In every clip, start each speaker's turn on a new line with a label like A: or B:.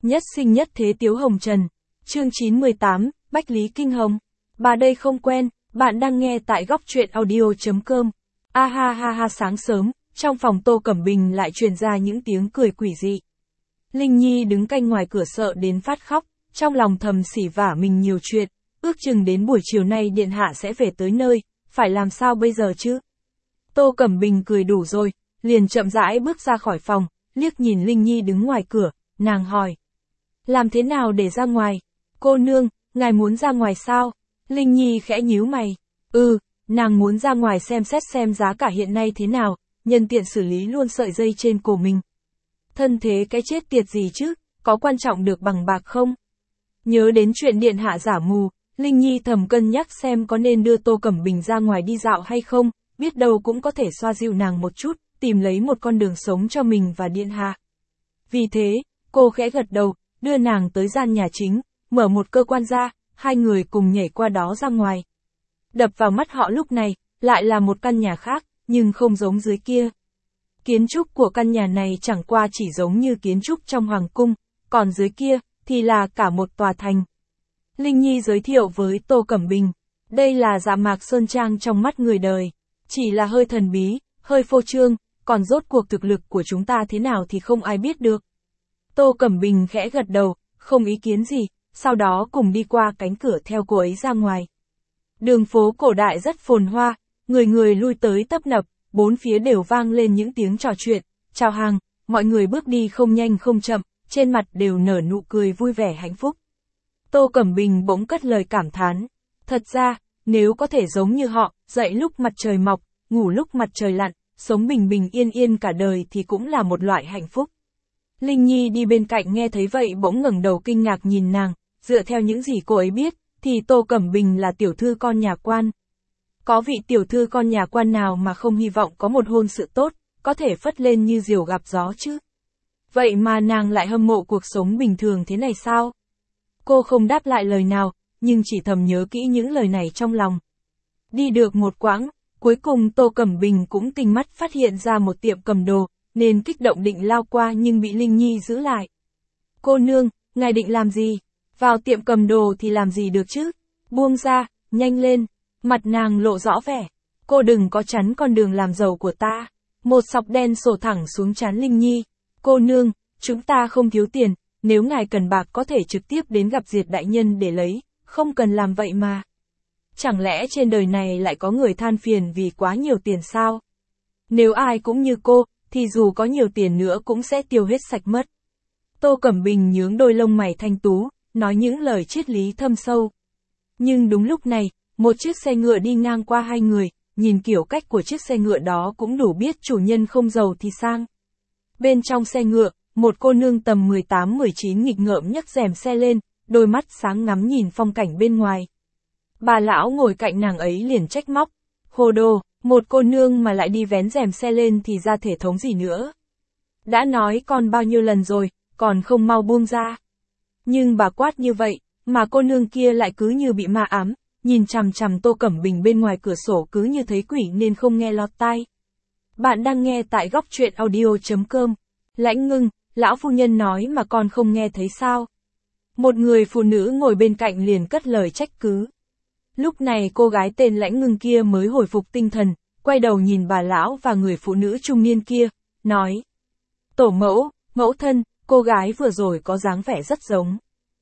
A: Nhất sinh nhất thế Tiếu Hồng Trần. Chương 918, Bách Lý Kinh Hồng. Bà đây không quen, bạn đang nghe tại góc truyện audio.com. A ha ha ha, sáng sớm, trong phòng Tô Cẩm Bình lại truyền ra những tiếng cười quỷ dị. Linh Nhi đứng canh ngoài cửa sợ đến phát khóc, trong lòng thầm xỉ vả mình nhiều chuyện, ước chừng đến buổi chiều nay điện hạ sẽ về tới nơi, phải làm sao bây giờ chứ? Tô Cẩm Bình cười đủ rồi, liền chậm rãi bước ra khỏi phòng, liếc nhìn Linh Nhi đứng ngoài cửa, nàng hỏi. Làm thế nào để ra ngoài? Cô nương, ngài muốn ra ngoài sao? Linh Nhi khẽ nhíu mày. Nàng muốn ra ngoài xem xét xem giá cả hiện nay thế nào, nhân tiện xử lý luôn sợi dây trên cổ mình. Thân thế cái chết tiệt gì chứ, có quan trọng được bằng bạc không? Nhớ đến chuyện điện hạ giả mù, Linh Nhi thầm cân nhắc xem có nên đưa Tô Cẩm Bình ra ngoài đi dạo hay không, biết đâu cũng có thể xoa dịu nàng một chút, tìm lấy một con đường sống cho mình và điện hạ. Vì thế, cô khẽ gật đầu, đưa nàng tới gian nhà chính, mở một cơ quan ra, hai người cùng nhảy qua đó ra ngoài. Đập vào mắt họ lúc này, lại là một căn nhà khác, nhưng không giống dưới kia. Kiến trúc của căn nhà này chẳng qua chỉ giống như kiến trúc trong hoàng cung, còn dưới kia, thì là cả một tòa thành. Linh Nhi giới thiệu với Tô Cẩm Bình, đây là Dạ Mạc Sơn Trang trong mắt người đời, chỉ là hơi thần bí, hơi phô trương, còn rốt cuộc thực lực của chúng ta thế nào thì không ai biết được. Tô Cẩm Bình khẽ gật đầu, không ý kiến gì, sau đó cùng đi qua cánh cửa theo cô ấy ra ngoài. Đường phố cổ đại rất phồn hoa, người người lui tới tấp nập, bốn phía đều vang lên những tiếng trò chuyện, chào hàng, mọi người bước đi không nhanh không chậm, trên mặt đều nở nụ cười vui vẻ hạnh phúc. Tô Cẩm Bình bỗng cất lời cảm thán, thật ra, nếu có thể giống như họ, dậy lúc mặt trời mọc, ngủ lúc mặt trời lặn, sống bình bình yên yên cả đời thì cũng là một loại hạnh phúc. Linh Nhi đi bên cạnh nghe thấy vậy bỗng ngẩng đầu kinh ngạc nhìn nàng, dựa theo những gì cô ấy biết, thì Tô Cẩm Bình là tiểu thư con nhà quan. Có vị tiểu thư con nhà quan nào mà không hy vọng có một hôn sự tốt, có thể phất lên như diều gặp gió chứ? Vậy mà nàng lại hâm mộ cuộc sống bình thường thế này sao? Cô không đáp lại lời nào, nhưng chỉ thầm nhớ kỹ những lời này trong lòng. Đi được một quãng, cuối cùng Tô Cẩm Bình cũng tinh mắt phát hiện ra một tiệm cầm đồ, nên kích động định lao qua nhưng bị Linh Nhi giữ lại. Cô nương, ngài định làm gì? Vào tiệm cầm đồ thì làm gì được chứ? Buông ra, nhanh lên. Mặt nàng lộ rõ vẻ. Cô đừng có chắn con đường làm giàu của ta. Một sọc đen sổ thẳng xuống trán Linh Nhi. Cô nương, chúng ta không thiếu tiền, nếu ngài cần bạc có thể trực tiếp đến gặp Diệt đại nhân để lấy, không cần làm vậy mà. Chẳng lẽ trên đời này lại có người than phiền vì quá nhiều tiền sao? Nếu ai cũng như cô, thì dù có nhiều tiền nữa cũng sẽ tiêu hết sạch mất. Tô Cẩm Bình nhướng đôi lông mày thanh tú, nói những lời triết lý thâm sâu. Nhưng đúng lúc này, một chiếc xe ngựa đi ngang qua hai người, nhìn kiểu cách của chiếc xe ngựa đó cũng đủ biết chủ nhân không giàu thì sang. Bên trong xe ngựa, một cô nương tầm 18-19 nghịch ngợm nhấc rèm xe lên, đôi mắt sáng ngắm nhìn phong cảnh bên ngoài. Bà lão ngồi cạnh nàng ấy liền trách móc, hồ đồ, một cô nương mà lại đi vén rèm xe lên thì ra thể thống gì nữa. Đã nói con bao nhiêu lần rồi, còn không mau buông ra. Nhưng bà quát như vậy, mà cô nương kia lại cứ như bị ma ám, nhìn chằm chằm Tô Cẩm Bình bên ngoài cửa sổ cứ như thấy quỷ nên không nghe lọt tai. Bạn đang nghe tại góc truyện audio.com. Lãnh Ngưng, lão phu nhân nói mà con không nghe thấy sao? Một người phụ nữ ngồi bên cạnh liền cất lời trách cứ. Lúc này cô gái tên Lãnh Ngưng kia mới hồi phục tinh thần, quay đầu nhìn bà lão và người phụ nữ trung niên kia, nói. Tổ mẫu, mẫu thân, cô gái vừa rồi có dáng vẻ rất giống.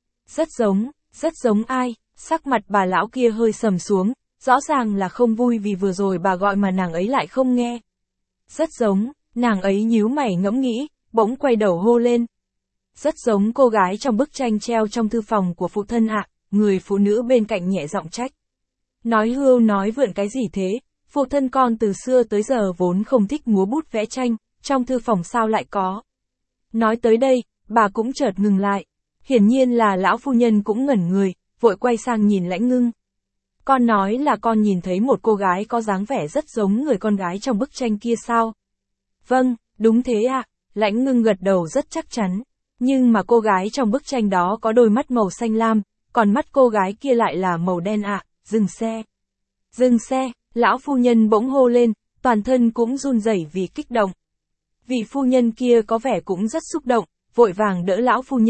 A: Rất giống ai? Sắc mặt bà lão kia hơi sầm xuống, rõ ràng là không vui vì vừa rồi bà gọi mà nàng ấy lại không nghe. Rất giống, nàng ấy nhíu mày ngẫm nghĩ, bỗng quay đầu hô lên. Rất giống cô gái trong bức tranh treo trong thư phòng của phụ thân ạ, người phụ nữ bên cạnh nhẹ giọng trách. Nói hưu nói vượn cái gì thế, phụ thân con từ xưa tới giờ vốn không thích múa bút vẽ tranh, trong thư phòng sao lại có. Nói tới đây, bà cũng chợt ngừng lại. Hiển nhiên là lão phu nhân cũng ngẩn người, vội quay sang nhìn Lãnh Ngưng. Con nói là con nhìn thấy một cô gái có dáng vẻ rất giống người con gái trong bức tranh kia sao? Vâng, đúng thế ạ. Lãnh Ngưng gật đầu rất chắc chắn. Nhưng mà cô gái trong bức tranh đó có đôi mắt màu xanh lam, còn mắt cô gái kia lại là màu đen ạ. Dừng xe. Dừng xe, lão phu nhân bỗng hô lên, toàn thân cũng run rẩy vì kích động. Vị phu nhân kia có vẻ cũng rất xúc động, vội vàng đỡ lão phu nhân,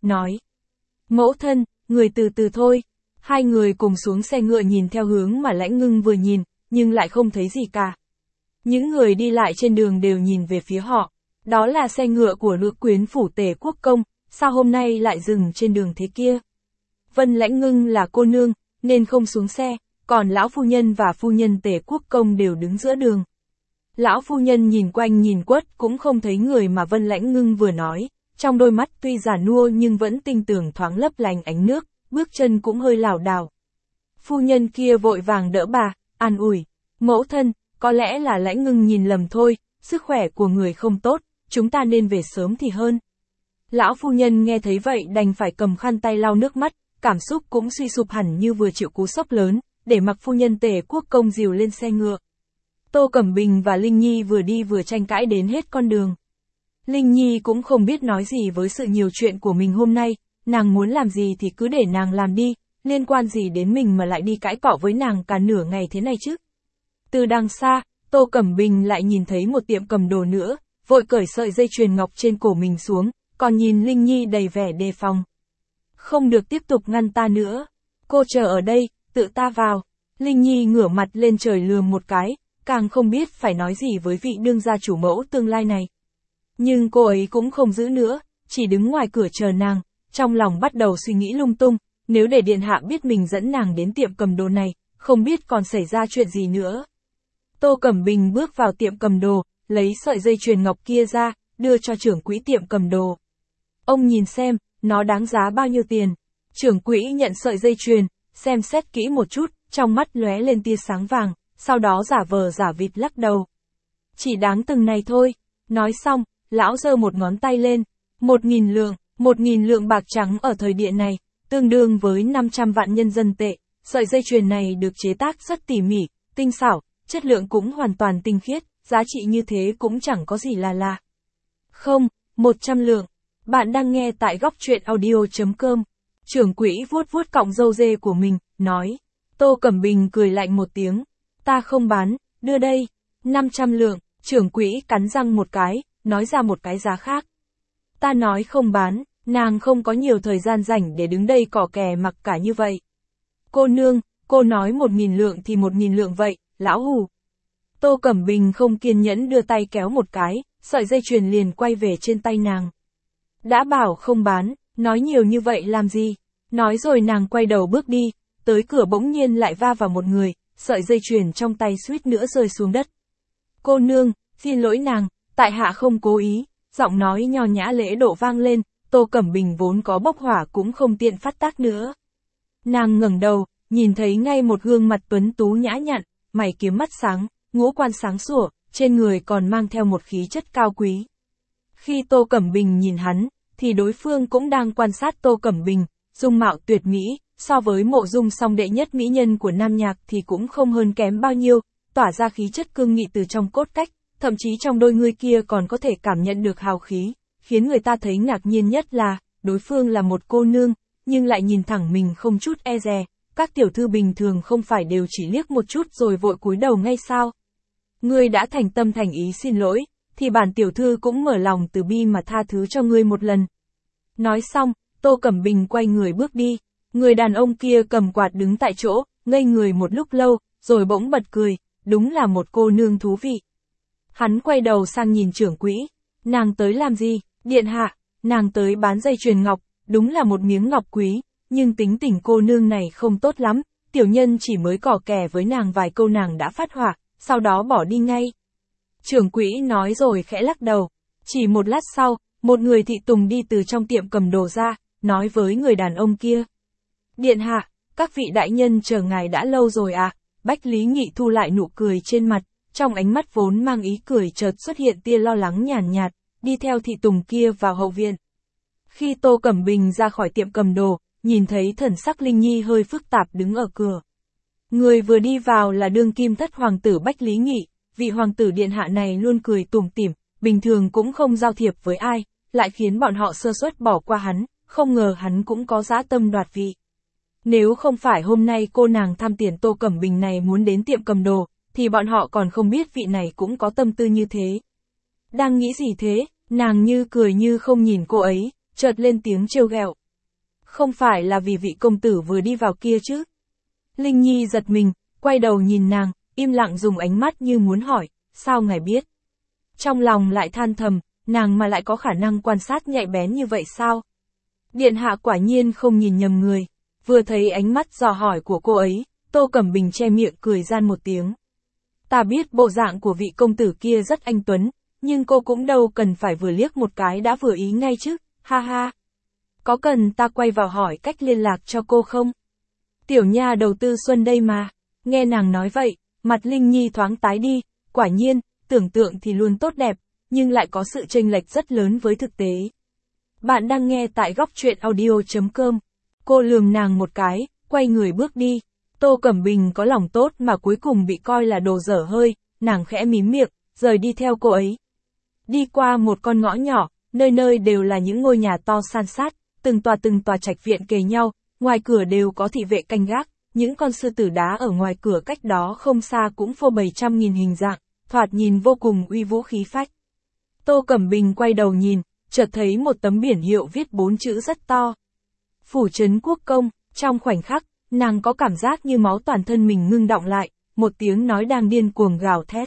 A: nói. Mẫu thân, người từ từ thôi. Hai người cùng xuống xe ngựa nhìn theo hướng mà Lãnh Ngưng vừa nhìn, nhưng lại không thấy gì cả. Những người đi lại trên đường đều nhìn về phía họ. Đó là xe ngựa của nữ quyến phủ Tề Quốc Công, sao hôm nay lại dừng trên đường thế kia? Vân Lãnh Ngưng là cô nương, nên không xuống xe, còn lão phu nhân và phu nhân Tề Quốc Công đều đứng giữa đường. Lão phu nhân nhìn quanh nhìn quất cũng không thấy người mà Vân Lãnh Ngưng vừa nói, trong đôi mắt tuy già nua nhưng vẫn tinh tường thoáng lấp lánh ánh nước, bước chân cũng hơi lảo đảo. Phu nhân kia vội vàng đỡ bà, an ủi, mẫu thân, có lẽ là Lãnh Ngưng nhìn lầm thôi, sức khỏe của người không tốt, chúng ta nên về sớm thì hơn. Lão phu nhân nghe thấy vậy đành phải cầm khăn tay lau nước mắt, cảm xúc cũng suy sụp hẳn như vừa chịu cú sốc lớn, để mặc phu nhân Tề Quốc Công dìu lên xe ngựa. Tô Cẩm Bình và Linh Nhi vừa đi vừa tranh cãi đến hết con đường. Linh Nhi cũng không biết nói gì với sự nhiều chuyện của mình hôm nay, nàng muốn làm gì thì cứ để nàng làm đi, liên quan gì đến mình mà lại đi cãi cọ với nàng cả nửa ngày thế này chứ. Từ đằng xa, Tô Cẩm Bình lại nhìn thấy một tiệm cầm đồ nữa, vội cởi sợi dây chuyền ngọc trên cổ mình xuống, còn nhìn Linh Nhi đầy vẻ đề phòng. Không được tiếp tục ngăn ta nữa, cô chờ ở đây, tự ta vào. Linh Nhi ngửa mặt lên trời lườm một cái, càng không biết phải nói gì với vị đương gia chủ mẫu tương lai này. Nhưng cô ấy cũng không giữ nữa, chỉ đứng ngoài cửa chờ nàng, trong lòng bắt đầu suy nghĩ lung tung, nếu để điện hạ biết mình dẫn nàng đến tiệm cầm đồ này, không biết còn xảy ra chuyện gì nữa. Tô Cẩm Bình bước vào tiệm cầm đồ, lấy sợi dây chuyền ngọc kia ra, đưa cho trưởng quỹ tiệm cầm đồ. Ông nhìn xem, nó đáng giá bao nhiêu tiền. Trưởng quỹ nhận sợi dây chuyền, xem xét kỹ một chút, trong mắt lóe lên tia sáng vàng, sau đó giả vờ giả vịt lắc đầu. Chỉ đáng từng này thôi. Nói xong, lão giơ một ngón tay lên. 1.000 lượng, 1.000 lượng bạc trắng ở thời địa này, tương đương với 500 vạn nhân dân tệ. Sợi dây chuyền này được chế tác rất tỉ mỉ, tinh xảo, chất lượng cũng hoàn toàn tinh khiết, giá trị như thế cũng chẳng có gì là lạ. Không, 100 lượng. Bạn đang nghe tại góc truyện audio.com. Trưởng quỹ vuốt vuốt cọng râu dê của mình, nói. Tô Cẩm Bình cười lạnh một tiếng. Ta không bán, đưa đây. 500 lượng, trưởng quỹ cắn răng một cái, nói ra một cái giá khác. Ta nói không bán, nàng không có nhiều thời gian rảnh để đứng đây cỏ kè mặc cả như vậy. Cô nương, cô nói 1.000 lượng thì 1.000 lượng vậy, lão hù. Tô Cẩm Bình không kiên nhẫn đưa tay kéo một cái, sợi dây chuyền liền quay về trên tay nàng. Đã bảo không bán, nói nhiều như vậy làm gì? Nói rồi nàng quay đầu bước đi, tới cửa bỗng nhiên lại va vào một người, sợi dây chuyền trong tay suýt nữa rơi xuống đất. Cô nương, xin lỗi nàng, tại hạ không cố ý, giọng nói nho nhã lễ độ vang lên, Tô Cẩm Bình vốn có bốc hỏa cũng không tiện phát tác nữa. Nàng ngẩng đầu, nhìn thấy ngay một gương mặt tuấn tú nhã nhặn, mày kiếm mắt sáng, ngũ quan sáng sủa, trên người còn mang theo một khí chất cao quý. Khi Tô Cẩm Bình nhìn hắn, thì đối phương cũng đang quan sát Tô Cẩm Bình, dung mạo tuyệt mỹ, so với Mộ Dung Song đệ nhất mỹ nhân của Nam Nhạc thì cũng không hơn kém bao nhiêu, tỏa ra khí chất cương nghị từ trong cốt cách, thậm chí trong đôi ngươi kia còn có thể cảm nhận được hào khí, khiến người ta thấy ngạc nhiên nhất là, đối phương là một cô nương, nhưng lại nhìn thẳng mình không chút e dè, các tiểu thư bình thường không phải đều chỉ liếc một chút rồi vội cúi đầu ngay sao? Ngươi đã thành tâm thành ý xin lỗi, thì bản tiểu thư cũng mở lòng từ bi mà tha thứ cho ngươi một lần. Nói xong, Tô Cẩm Bình quay người bước đi, người đàn ông kia cầm quạt đứng tại chỗ, ngây người một lúc lâu, rồi bỗng bật cười, đúng là một cô nương thú vị. Hắn quay đầu sang nhìn trưởng quỹ, nàng tới làm gì, điện hạ, nàng tới bán dây chuyền ngọc, đúng là một miếng ngọc quý, nhưng tính tình cô nương này không tốt lắm, tiểu nhân chỉ mới cỏ kè với nàng vài câu nàng đã phát hỏa, sau đó bỏ đi ngay. Trưởng quỹ nói rồi khẽ lắc đầu, chỉ một lát sau, một người thị tùng đi từ trong tiệm cầm đồ ra, nói với người đàn ông kia. Điện hạ, các vị đại nhân chờ ngài đã lâu rồi à, Bách Lý Nghị thu lại nụ cười trên mặt, trong ánh mắt vốn mang ý cười chợt xuất hiện tia lo lắng nhàn nhạt, đi theo thị tùng kia vào hậu viện. Khi Tô Cẩm Bình ra khỏi tiệm cầm đồ, nhìn thấy thần sắc Linh Nhi hơi phức tạp đứng ở cửa. Người vừa đi vào là đương kim thất hoàng tử Bách Lý Nghị, vị hoàng tử điện hạ này luôn cười tủm tỉm, bình thường cũng không giao thiệp với ai, lại khiến bọn họ sơ suất bỏ qua hắn, không ngờ hắn cũng có dã tâm đoạt vị. Nếu không phải hôm nay cô nàng tham tiền Tô Cẩm Bình này muốn đến tiệm cầm đồ, thì bọn họ còn không biết vị này cũng có tâm tư như thế. Đang nghĩ gì thế, nàng như cười như không nhìn cô ấy, chợt lên tiếng trêu ghẹo. Không phải là vì vị công tử vừa đi vào kia chứ? Linh Nhi giật mình, quay đầu nhìn nàng, im lặng dùng ánh mắt như muốn hỏi, sao ngài biết? Trong lòng lại than thầm, nàng mà lại có khả năng quan sát nhạy bén như vậy sao? Điện hạ quả nhiên không nhìn nhầm người. Vừa thấy ánh mắt dò hỏi của cô ấy, Tô Cẩm Bình che miệng cười gian một tiếng. Ta biết bộ dạng của vị công tử kia rất anh tuấn, nhưng cô cũng đâu cần phải vừa liếc một cái đã vừa ý ngay chứ, ha ha. Có cần ta quay vào hỏi cách liên lạc cho cô không? Tiểu nha đầu Tư Xuân đây mà. Nghe nàng nói vậy, mặt Linh Nhi thoáng tái đi, quả nhiên, tưởng tượng thì luôn tốt đẹp, nhưng lại có sự chênh lệch rất lớn với thực tế. Bạn đang nghe tại góc truyện audio.com. Cô lườm nàng một cái, quay người bước đi. Tô Cẩm Bình có lòng tốt mà cuối cùng bị coi là đồ dở hơi, nàng khẽ mím miệng, rời đi theo cô ấy. Đi qua một con ngõ nhỏ, nơi nơi đều là những ngôi nhà to san sát, từng tòa trạch viện kề nhau, ngoài cửa đều có thị vệ canh gác, những con sư tử đá ở ngoài cửa cách đó không xa cũng phô bày trăm nghìn hình dạng, thoạt nhìn vô cùng uy vũ khí phách. Tô Cẩm Bình quay đầu nhìn, chợt thấy một tấm biển hiệu viết 4 chữ rất to. Phủ trấn Quốc công, trong khoảnh khắc, nàng có cảm giác như máu toàn thân mình ngưng đọng lại, một tiếng nói đang điên cuồng gào thét.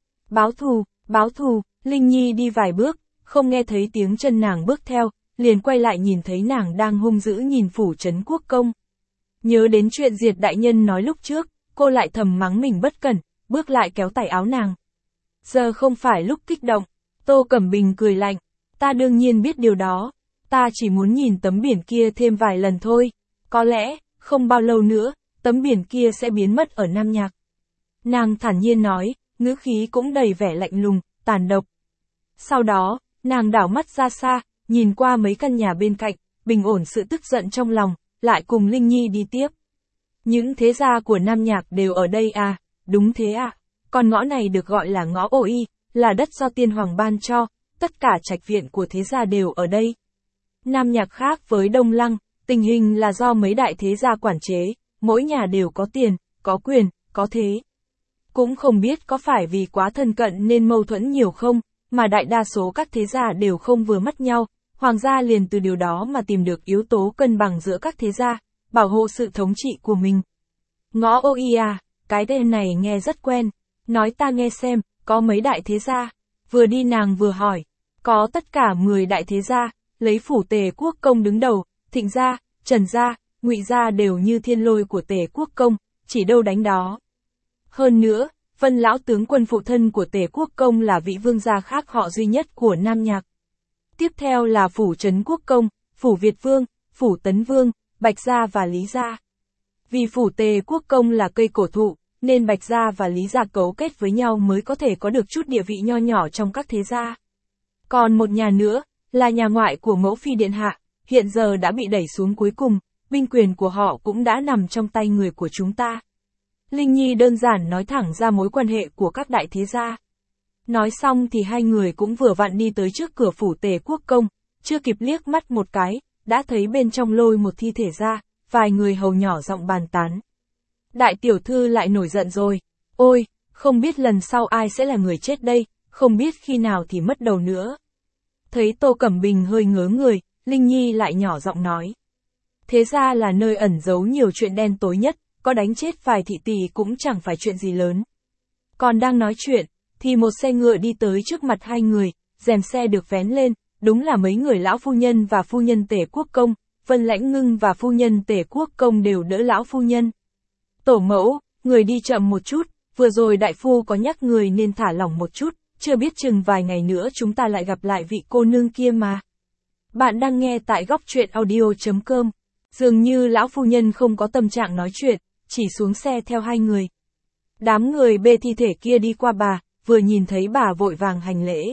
A: Báo thù, Linh Nhi đi vài bước, không nghe thấy tiếng chân nàng bước theo, liền quay lại nhìn thấy nàng đang hung dữ nhìn phủ trấn Quốc công. Nhớ đến chuyện Diệt đại nhân nói lúc trước, cô lại thầm mắng mình bất cẩn, bước lại kéo tay áo nàng. Giờ không phải lúc kích động, Tô Cẩm Bình cười lạnh, ta đương nhiên biết điều đó, ta chỉ muốn nhìn tấm biển kia thêm vài lần thôi, có lẽ, không bao lâu nữa, tấm biển kia sẽ biến mất ở Nam Nhạc. Nàng thản nhiên nói, ngữ khí cũng đầy vẻ lạnh lùng, tàn độc. Sau đó, nàng đảo mắt ra xa, nhìn qua mấy căn nhà bên cạnh, bình ổn sự tức giận trong lòng, lại cùng Linh Nhi đi tiếp. Những thế gia của Nam Nhạc đều ở đây à, đúng thế à, còn ngõ này được gọi là ngõ Ô Y, là đất do tiên hoàng ban cho, tất cả trạch viện của thế gia đều ở đây. Nam Nhạc khác với Đông Lăng, tình hình là do mấy đại thế gia quản chế, mỗi nhà đều có tiền, có quyền, có thế. Cũng không biết có phải vì quá thân cận nên mâu thuẫn nhiều không, mà đại đa số các thế gia đều không vừa mắt nhau, hoàng gia liền từ điều đó mà tìm được yếu tố cân bằng giữa các thế gia, bảo hộ sự thống trị của mình. Ngõ Ô Y à, cái tên này nghe rất quen, nói ta nghe xem, có mấy đại thế gia, vừa đi nàng vừa hỏi, có tất cả 10 đại thế gia, lấy phủ Tề Quốc công đứng đầu, Thịnh gia, Trần gia, Ngụy gia đều như thiên lôi của Tề Quốc công, chỉ đâu đánh đó. Hơn nữa, Vân lão tướng quân phụ thân của Tề Quốc công là vị vương gia khác họ duy nhất của Nam Nhạc. Tiếp theo là phủ Trấn Quốc công, phủ Việt vương, phủ Tấn vương, Bạch gia và Lý gia. Vì phủ Tề Quốc công là cây cổ thụ, nên Bạch gia và Lý gia cấu kết với nhau mới có thể có được chút địa vị nho nhỏ trong các thế gia. Còn một nhà nữa, là nhà ngoại của mẫu phi điện hạ, hiện giờ đã bị đẩy xuống cuối cùng, binh quyền của họ cũng đã nằm trong tay người của chúng ta. Linh Nhi đơn giản nói thẳng ra mối quan hệ của các đại thế gia. Nói xong thì hai người cũng vừa vặn đi tới trước cửa phủ Tề Quốc công, chưa kịp liếc mắt một cái, đã thấy bên trong lôi một thi thể ra, vài người hầu nhỏ giọng bàn tán. Đại tiểu thư lại nổi giận rồi, ôi, không biết lần sau ai sẽ là người chết đây, không biết khi nào thì mất đầu nữa. Thấy Tô Cẩm Bình hơi ngớ người, Linh Nhi lại nhỏ giọng nói. Thế ra là nơi ẩn giấu nhiều chuyện đen tối nhất, có đánh chết vài thị tỷ cũng chẳng phải chuyện gì lớn. Còn đang nói chuyện, thì một xe ngựa đi tới trước mặt hai người, rèm xe được vén lên, đúng là mấy người lão phu nhân và phu nhân Tề Quốc công, Vân Lãnh Ngưng và phu nhân Tề Quốc công đều đỡ lão phu nhân. Tổ mẫu, người đi chậm một chút, vừa rồi đại phu có nhắc người nên thả lỏng một chút, chưa biết chừng vài ngày nữa chúng ta lại gặp lại vị cô nương kia mà. Bạn đang nghe tại góc truyện audio.com. Dường như lão phu nhân không có tâm trạng nói chuyện, chỉ xuống xe theo hai người. Đám người bê thi thể kia đi qua bà, vừa nhìn thấy bà vội vàng hành lễ.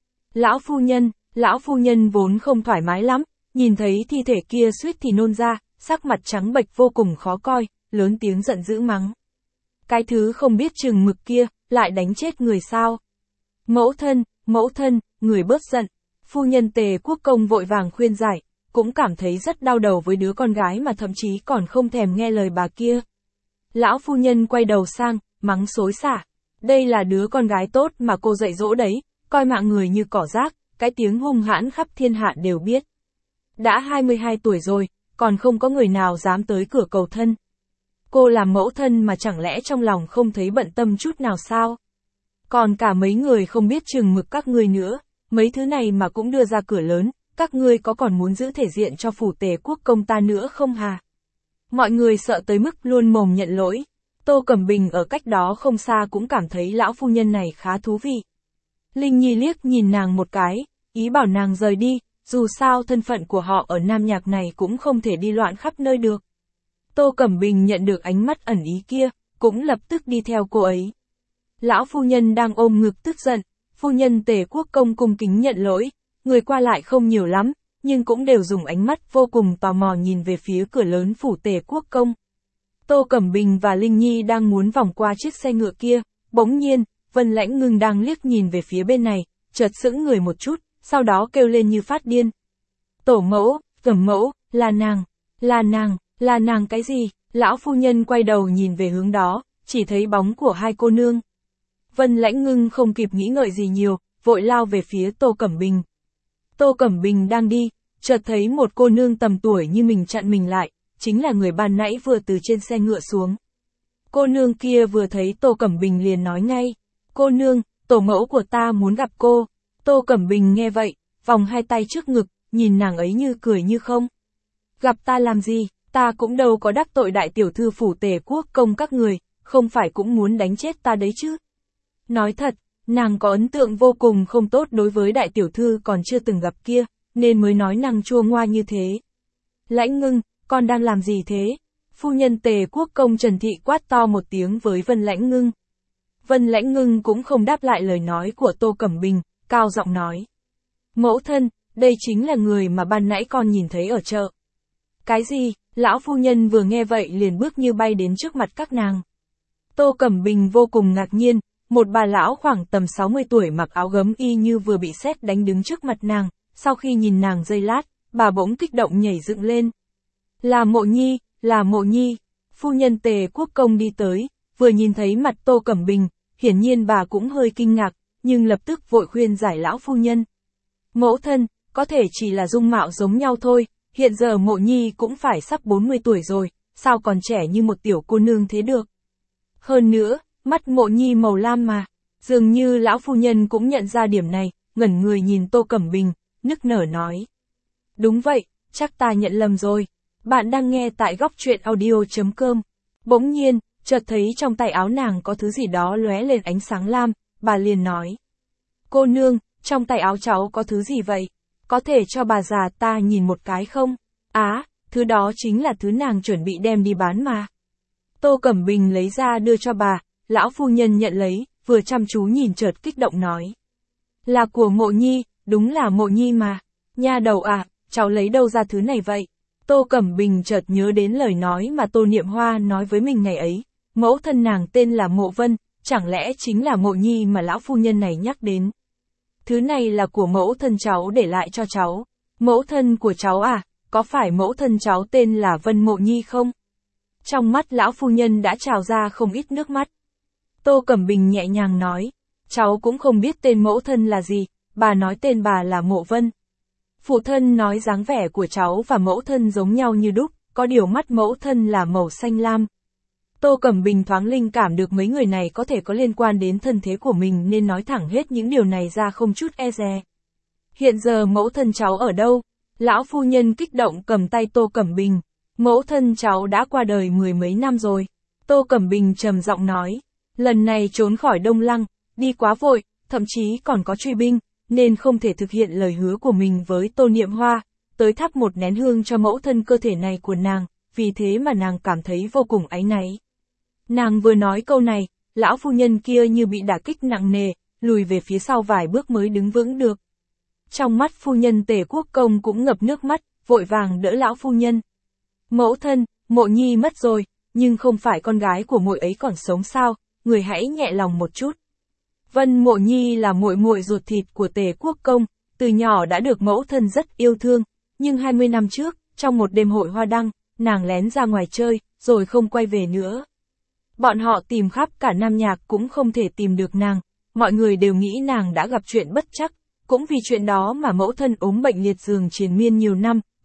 A: Lão phu nhân vốn không thoải mái lắm, nhìn thấy thi thể kia suýt thì nôn ra, sắc mặt trắng bệch vô cùng khó coi, lớn tiếng giận dữ mắng. Cái thứ không biết chừng mực kia, lại đánh chết người sao? Mẫu thân, người bớt giận. Phu nhân Tề Quốc công vội vàng khuyên giải, cũng cảm thấy rất đau đầu với đứa con gái mà thậm chí còn không thèm nghe lời bà kia. Lão phu nhân quay đầu sang, mắng xối xả. Đây là đứa con gái tốt mà cô dạy dỗ đấy, coi mạng người như cỏ rác, cái tiếng hung hãn khắp thiên hạ đều biết. đã 22 tuổi rồi, còn không có người nào dám tới cửa cầu thân. Cô làm mẫu thân mà chẳng lẽ trong lòng không thấy bận tâm chút nào sao? Còn cả mấy người không biết chừng mực các ngươi nữa, mấy thứ này mà cũng đưa ra cửa lớn, các ngươi có còn muốn giữ thể diện cho phủ Tề Quốc công ta nữa không hà? Mọi người sợ tới mức luôn mồm nhận lỗi. Tô Cẩm Bình ở cách đó không xa cũng cảm thấy lão phu nhân này khá thú vị. Linh Nhi liếc nhìn nàng một cái, ý bảo nàng rời đi, dù sao thân phận của họ ở Nam Nhạc này cũng không thể đi loạn khắp nơi được. Tô Cẩm Bình nhận được ánh mắt ẩn ý kia, cũng lập tức đi theo cô ấy. Lão phu nhân đang ôm ngực tức giận, phu nhân Tề Quốc công cung kính nhận lỗi, người qua lại không nhiều lắm, nhưng cũng đều dùng ánh mắt vô cùng tò mò nhìn về phía cửa lớn phủ Tề Quốc công. Tô Cẩm Bình và Linh Nhi đang muốn vòng qua chiếc xe ngựa kia, bỗng nhiên, Vân Lãnh Ngưng đang liếc nhìn về phía bên này, chợt sững người một chút, sau đó kêu lên như phát điên. Tổ mẫu, Cẩm mẫu, là nàng cái gì? Lão phu nhân quay đầu nhìn về hướng đó, chỉ thấy bóng của hai cô nương. Vân Lãnh Ngưng không kịp nghĩ ngợi gì nhiều, vội lao về phía Tô Cẩm Bình. Tô Cẩm Bình đang đi, chợt thấy một cô nương tầm tuổi như mình chặn mình lại, chính là người ban nãy vừa từ trên xe ngựa xuống. Cô nương kia vừa thấy Tô Cẩm Bình liền nói ngay, cô nương, tổ mẫu của ta muốn gặp cô. Tô Cẩm Bình nghe vậy, vòng hai tay trước ngực, nhìn nàng ấy như cười như không. Gặp ta làm gì, ta cũng đâu có đắc tội đại tiểu thư phủ Tề Quốc công các người, không phải cũng muốn đánh chết ta đấy chứ. Nói thật, nàng có ấn tượng vô cùng không tốt đối với đại tiểu thư còn chưa từng gặp kia, nên mới nói nàng chua ngoa như thế. Lãnh Ngưng, con đang làm gì thế? Phu nhân Tề Quốc công Trần Thị quát to một tiếng với Vân Lãnh Ngưng. Vân Lãnh Ngưng cũng không đáp lại lời nói của Tô Cẩm Bình, cao giọng nói. Mẫu thân, đây chính là người mà ban nãy con nhìn thấy ở chợ. Cái gì? Lão phu nhân vừa nghe vậy liền bước như bay đến trước mặt các nàng. Tô Cẩm Bình vô cùng ngạc nhiên, một bà lão khoảng tầm 60 tuổi mặc áo gấm y như vừa bị sét đánh đứng trước mặt nàng, sau khi nhìn nàng giây lát, bà bỗng kích động nhảy dựng lên. Là Mộ Nhi, phu nhân Tề Quốc công đi tới, vừa nhìn thấy mặt Tô Cẩm Bình, hiển nhiên bà cũng hơi kinh ngạc, nhưng lập tức vội khuyên giải lão phu nhân. Mẫu thân, có thể chỉ là dung mạo giống nhau thôi, hiện giờ Mộ Nhi cũng phải sắp 40 tuổi rồi, sao còn trẻ như một tiểu cô nương thế được. Hơn nữa, mắt Mộ Nhi màu lam mà, dường như lão phu nhân cũng nhận ra điểm này, ngẩn người nhìn Tô Cẩm Bình, nức nở nói. Đúng vậy, chắc ta nhận lầm rồi. Bạn đang nghe tại góc truyện audio.com. Bỗng nhiên, chợt thấy trong tay áo nàng có thứ gì đó lóe lên ánh sáng lam, bà liền nói. Cô nương, trong tay áo cháu có thứ gì vậy? Có thể cho bà già ta nhìn một cái không? Á, thứ đó chính là thứ nàng chuẩn bị đem đi bán mà. Tô Cẩm Bình lấy ra đưa cho bà, lão phu nhân nhận lấy, vừa chăm chú nhìn chợt kích động nói. Là của Mộ Nhi, đúng là Mộ Nhi mà. Nha đầu à, cháu lấy đâu ra thứ này vậy? Tô Cẩm Bình chợt nhớ đến lời nói mà Tô Niệm Hoa nói với mình ngày ấy, mẫu thân nàng tên là Mộ Vân, chẳng lẽ chính là Mộ Nhi mà lão phu nhân này nhắc đến. Thứ này là của mẫu thân cháu để lại cho cháu. Mẫu thân của cháu à, có phải mẫu thân cháu tên là Vân Mộ Nhi không? Trong mắt lão phu nhân đã trào ra không ít nước mắt. Tô Cẩm Bình nhẹ nhàng nói, cháu cũng không biết tên mẫu thân là gì, bà nói tên bà là Mộ Vân. Phụ thân nói dáng vẻ của cháu và mẫu thân giống nhau như đúc, có điều mắt mẫu thân là màu xanh lam. Tô Cẩm Bình thoáng linh cảm được mấy người này có thể có liên quan đến thân thế của mình nên nói thẳng hết những điều này ra không chút e dè. Hiện giờ mẫu thân cháu ở đâu? Lão phu nhân kích động cầm tay Tô Cẩm Bình. Mẫu thân cháu đã qua đời 10 mấy năm rồi. Tô Cẩm Bình trầm giọng nói. Lần này trốn khỏi Đông Lăng, đi quá vội, thậm chí còn có truy binh, nên không thể thực hiện lời hứa của mình với Tô Niệm Hoa, tới thắp một nén hương cho mẫu thân cơ thể này của nàng, vì thế mà nàng cảm thấy vô cùng áy náy. Nàng vừa nói câu này, lão phu nhân kia như bị đả kích nặng nề, lùi về phía sau vài bước mới đứng vững được. Trong mắt phu nhân Tề Quốc công cũng ngập nước mắt, vội vàng đỡ lão phu nhân. Mẫu thân, Mộ Nhi mất rồi, nhưng không phải con gái của muội ấy còn sống sao, người hãy nhẹ lòng một chút. Vân Mộ Nhi là muội muội ruột thịt của Tề Quốc công, từ nhỏ đã được mẫu thân rất yêu thương, nhưng 20 năm trước, trong một đêm hội hoa đăng, nàng lén ra ngoài chơi, rồi không quay về nữa. Bọn họ tìm khắp cả Nam Nhạc cũng không thể tìm được nàng, mọi người đều nghĩ nàng đã gặp chuyện bất trắc, cũng vì chuyện đó mà mẫu thân ốm bệnh liệt giường triền miên nhiều năm,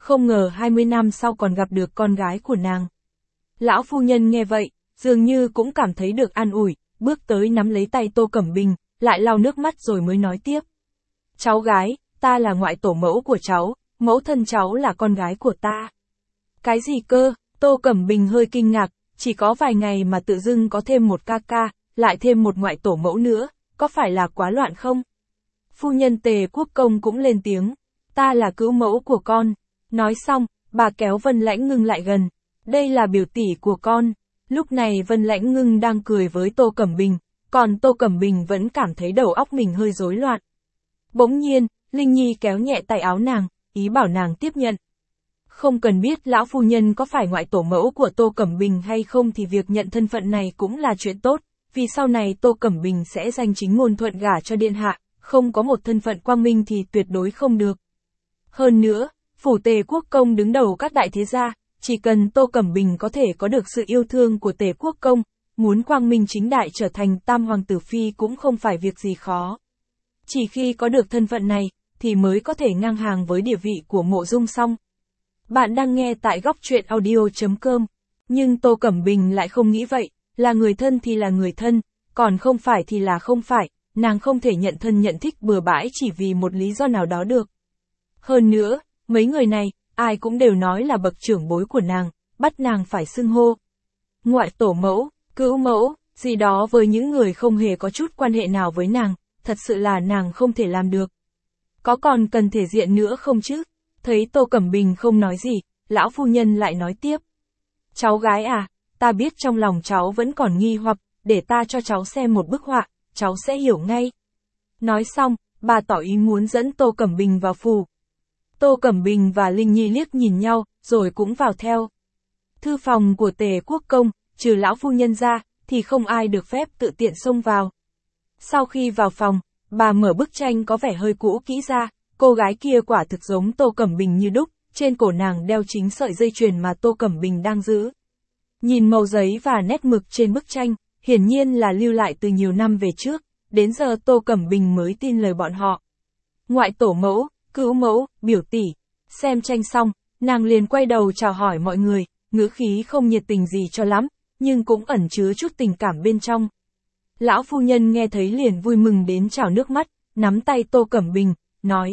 A: không ngờ 20 năm sau còn gặp được con gái của nàng. Lão phu nhân nghe vậy, dường như cũng cảm thấy được an ủi, bước tới nắm lấy tay Tô Cẩm Bình, lại lau nước mắt rồi mới nói tiếp. Cháu gái, ta là ngoại tổ mẫu của cháu, mẫu thân cháu là con gái của ta. Cái gì cơ? Tô Cẩm Bình hơi kinh ngạc, chỉ có vài ngày mà tự dưng có thêm một ca ca, lại thêm một ngoại tổ mẫu nữa, có phải là quá loạn không? Phu nhân Tề Quốc Công cũng lên tiếng, ta là cứu mẫu của con. Nói xong, bà kéo Vân Lãnh Ngưng lại gần, đây là biểu tỷ của con. Lúc này Vân Lãnh Ngưng đang cười với Tô Cẩm Bình, còn Tô Cẩm Bình vẫn cảm thấy đầu óc mình hơi rối loạn. Bỗng nhiên, Linh Nhi kéo nhẹ tay áo nàng, ý bảo nàng tiếp nhận. Không cần biết lão phu nhân có phải ngoại tổ mẫu của Tô Cẩm Bình hay không thì việc nhận thân phận này cũng là chuyện tốt, vì sau này Tô Cẩm Bình sẽ danh chính ngôn thuận gả cho điện hạ, không có một thân phận quang minh thì tuyệt đối không được. Hơn nữa, phủ Tề Quốc Công đứng đầu các đại thế gia, chỉ cần Tô Cẩm Bình có thể có được sự yêu thương của Tề Quốc Công, muốn quang minh chính đại trở thành tam hoàng tử phi cũng không phải việc gì khó. Chỉ khi có được thân phận này, thì mới có thể ngang hàng với địa vị của Mộ Dung Song. Bạn đang nghe tại góc truyện audio.com, nhưng Tô Cẩm Bình lại không nghĩ vậy, là người thân thì là người thân, còn không phải thì là không phải, nàng không thể nhận thân nhận thích bừa bãi chỉ vì một lý do nào đó được. Hơn nữa, mấy người này, ai cũng đều nói là bậc trưởng bối của nàng, bắt nàng phải xưng hô. Ngoại tổ mẫu, cứu mẫu, gì đó với những người không hề có chút quan hệ nào với nàng, thật sự là nàng không thể làm được. Có còn cần thể diện nữa không chứ? Thấy Tô Cẩm Bình không nói gì, lão phu nhân lại nói tiếp. Cháu gái à, ta biết trong lòng cháu vẫn còn nghi hoặc, để ta cho cháu xem một bức họa, cháu sẽ hiểu ngay. Nói xong, bà tỏ ý muốn dẫn Tô Cẩm Bình vào phủ. Tô Cẩm Bình và Linh Nhi liếc nhìn nhau, rồi cũng vào theo. Thư phòng của Tề Quốc Công, trừ lão phu nhân ra, thì không ai được phép tự tiện xông vào. Sau khi vào phòng, bà mở bức tranh có vẻ hơi cũ kỹ ra, cô gái kia quả thực giống Tô Cẩm Bình như đúc, trên cổ nàng đeo chính sợi dây chuyền mà Tô Cẩm Bình đang giữ. Nhìn màu giấy và nét mực trên bức tranh, hiển nhiên là lưu lại từ nhiều năm về trước, đến giờ Tô Cẩm Bình mới tin lời bọn họ. Ngoại tổ mẫu, cứu mẫu, biểu tỷ, xem tranh xong, nàng liền quay đầu chào hỏi mọi người, ngữ khí không nhiệt tình gì cho lắm, nhưng cũng ẩn chứa chút tình cảm bên trong. Lão phu nhân nghe thấy liền vui mừng đến trào nước mắt, nắm tay Tô Cẩm Bình, nói.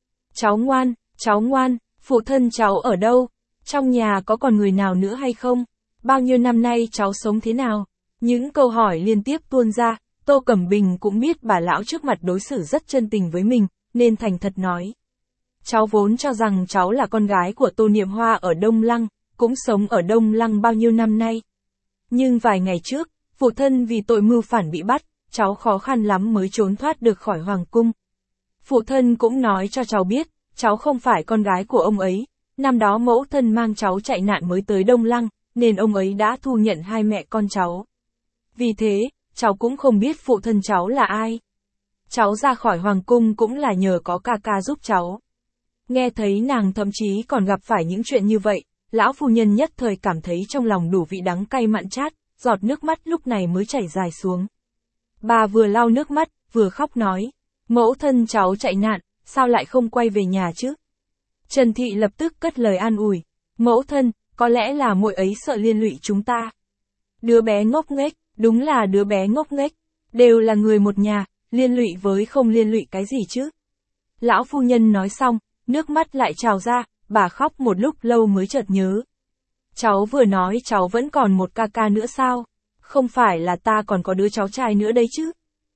A: Cháu ngoan, phụ thân cháu ở đâu? Trong nhà có còn người nào nữa hay không? Bao nhiêu năm nay cháu sống thế nào? Những câu hỏi liên tiếp tuôn ra, Tô Cẩm Bình cũng biết bà lão trước mặt đối xử rất chân tình với mình, nên thành thật nói. Cháu vốn cho rằng cháu là con gái của Tô Niệm Hoa ở Đông Lăng, cũng sống ở Đông Lăng bao nhiêu năm nay. Nhưng vài ngày trước, phụ thân vì tội mưu phản bị bắt, cháu khó khăn lắm mới trốn thoát được khỏi hoàng cung. Phụ thân cũng nói cho cháu biết, cháu không phải con gái của ông ấy, năm đó mẫu thân mang cháu chạy nạn mới tới Đông Lăng, nên ông ấy đã thu nhận hai mẹ con cháu. Vì thế, cháu cũng không biết phụ thân cháu là ai. Cháu ra khỏi hoàng cung cũng là nhờ có ca ca giúp cháu. Nghe thấy nàng thậm chí còn gặp phải những chuyện như vậy, lão phu nhân nhất thời cảm thấy trong lòng đủ vị đắng cay mặn chát, giọt nước mắt lúc này mới chảy dài xuống. Bà vừa lau nước mắt, vừa khóc nói, mẫu thân cháu chạy nạn, sao lại không quay về nhà chứ? Trần Thị lập tức cất lời an ủi, mẫu thân, có lẽ là muội ấy sợ liên lụy chúng ta. Đứa bé ngốc nghếch, đúng là đứa bé ngốc nghếch, đều là người một nhà, liên lụy với không liên lụy cái gì chứ? Lão phu nhân nói xong, nước mắt lại trào ra, bà khóc một lúc lâu mới chợt nhớ. Cháu vừa nói cháu vẫn còn một ca ca nữa sao? Không phải là ta còn có đứa cháu trai nữa đấy chứ?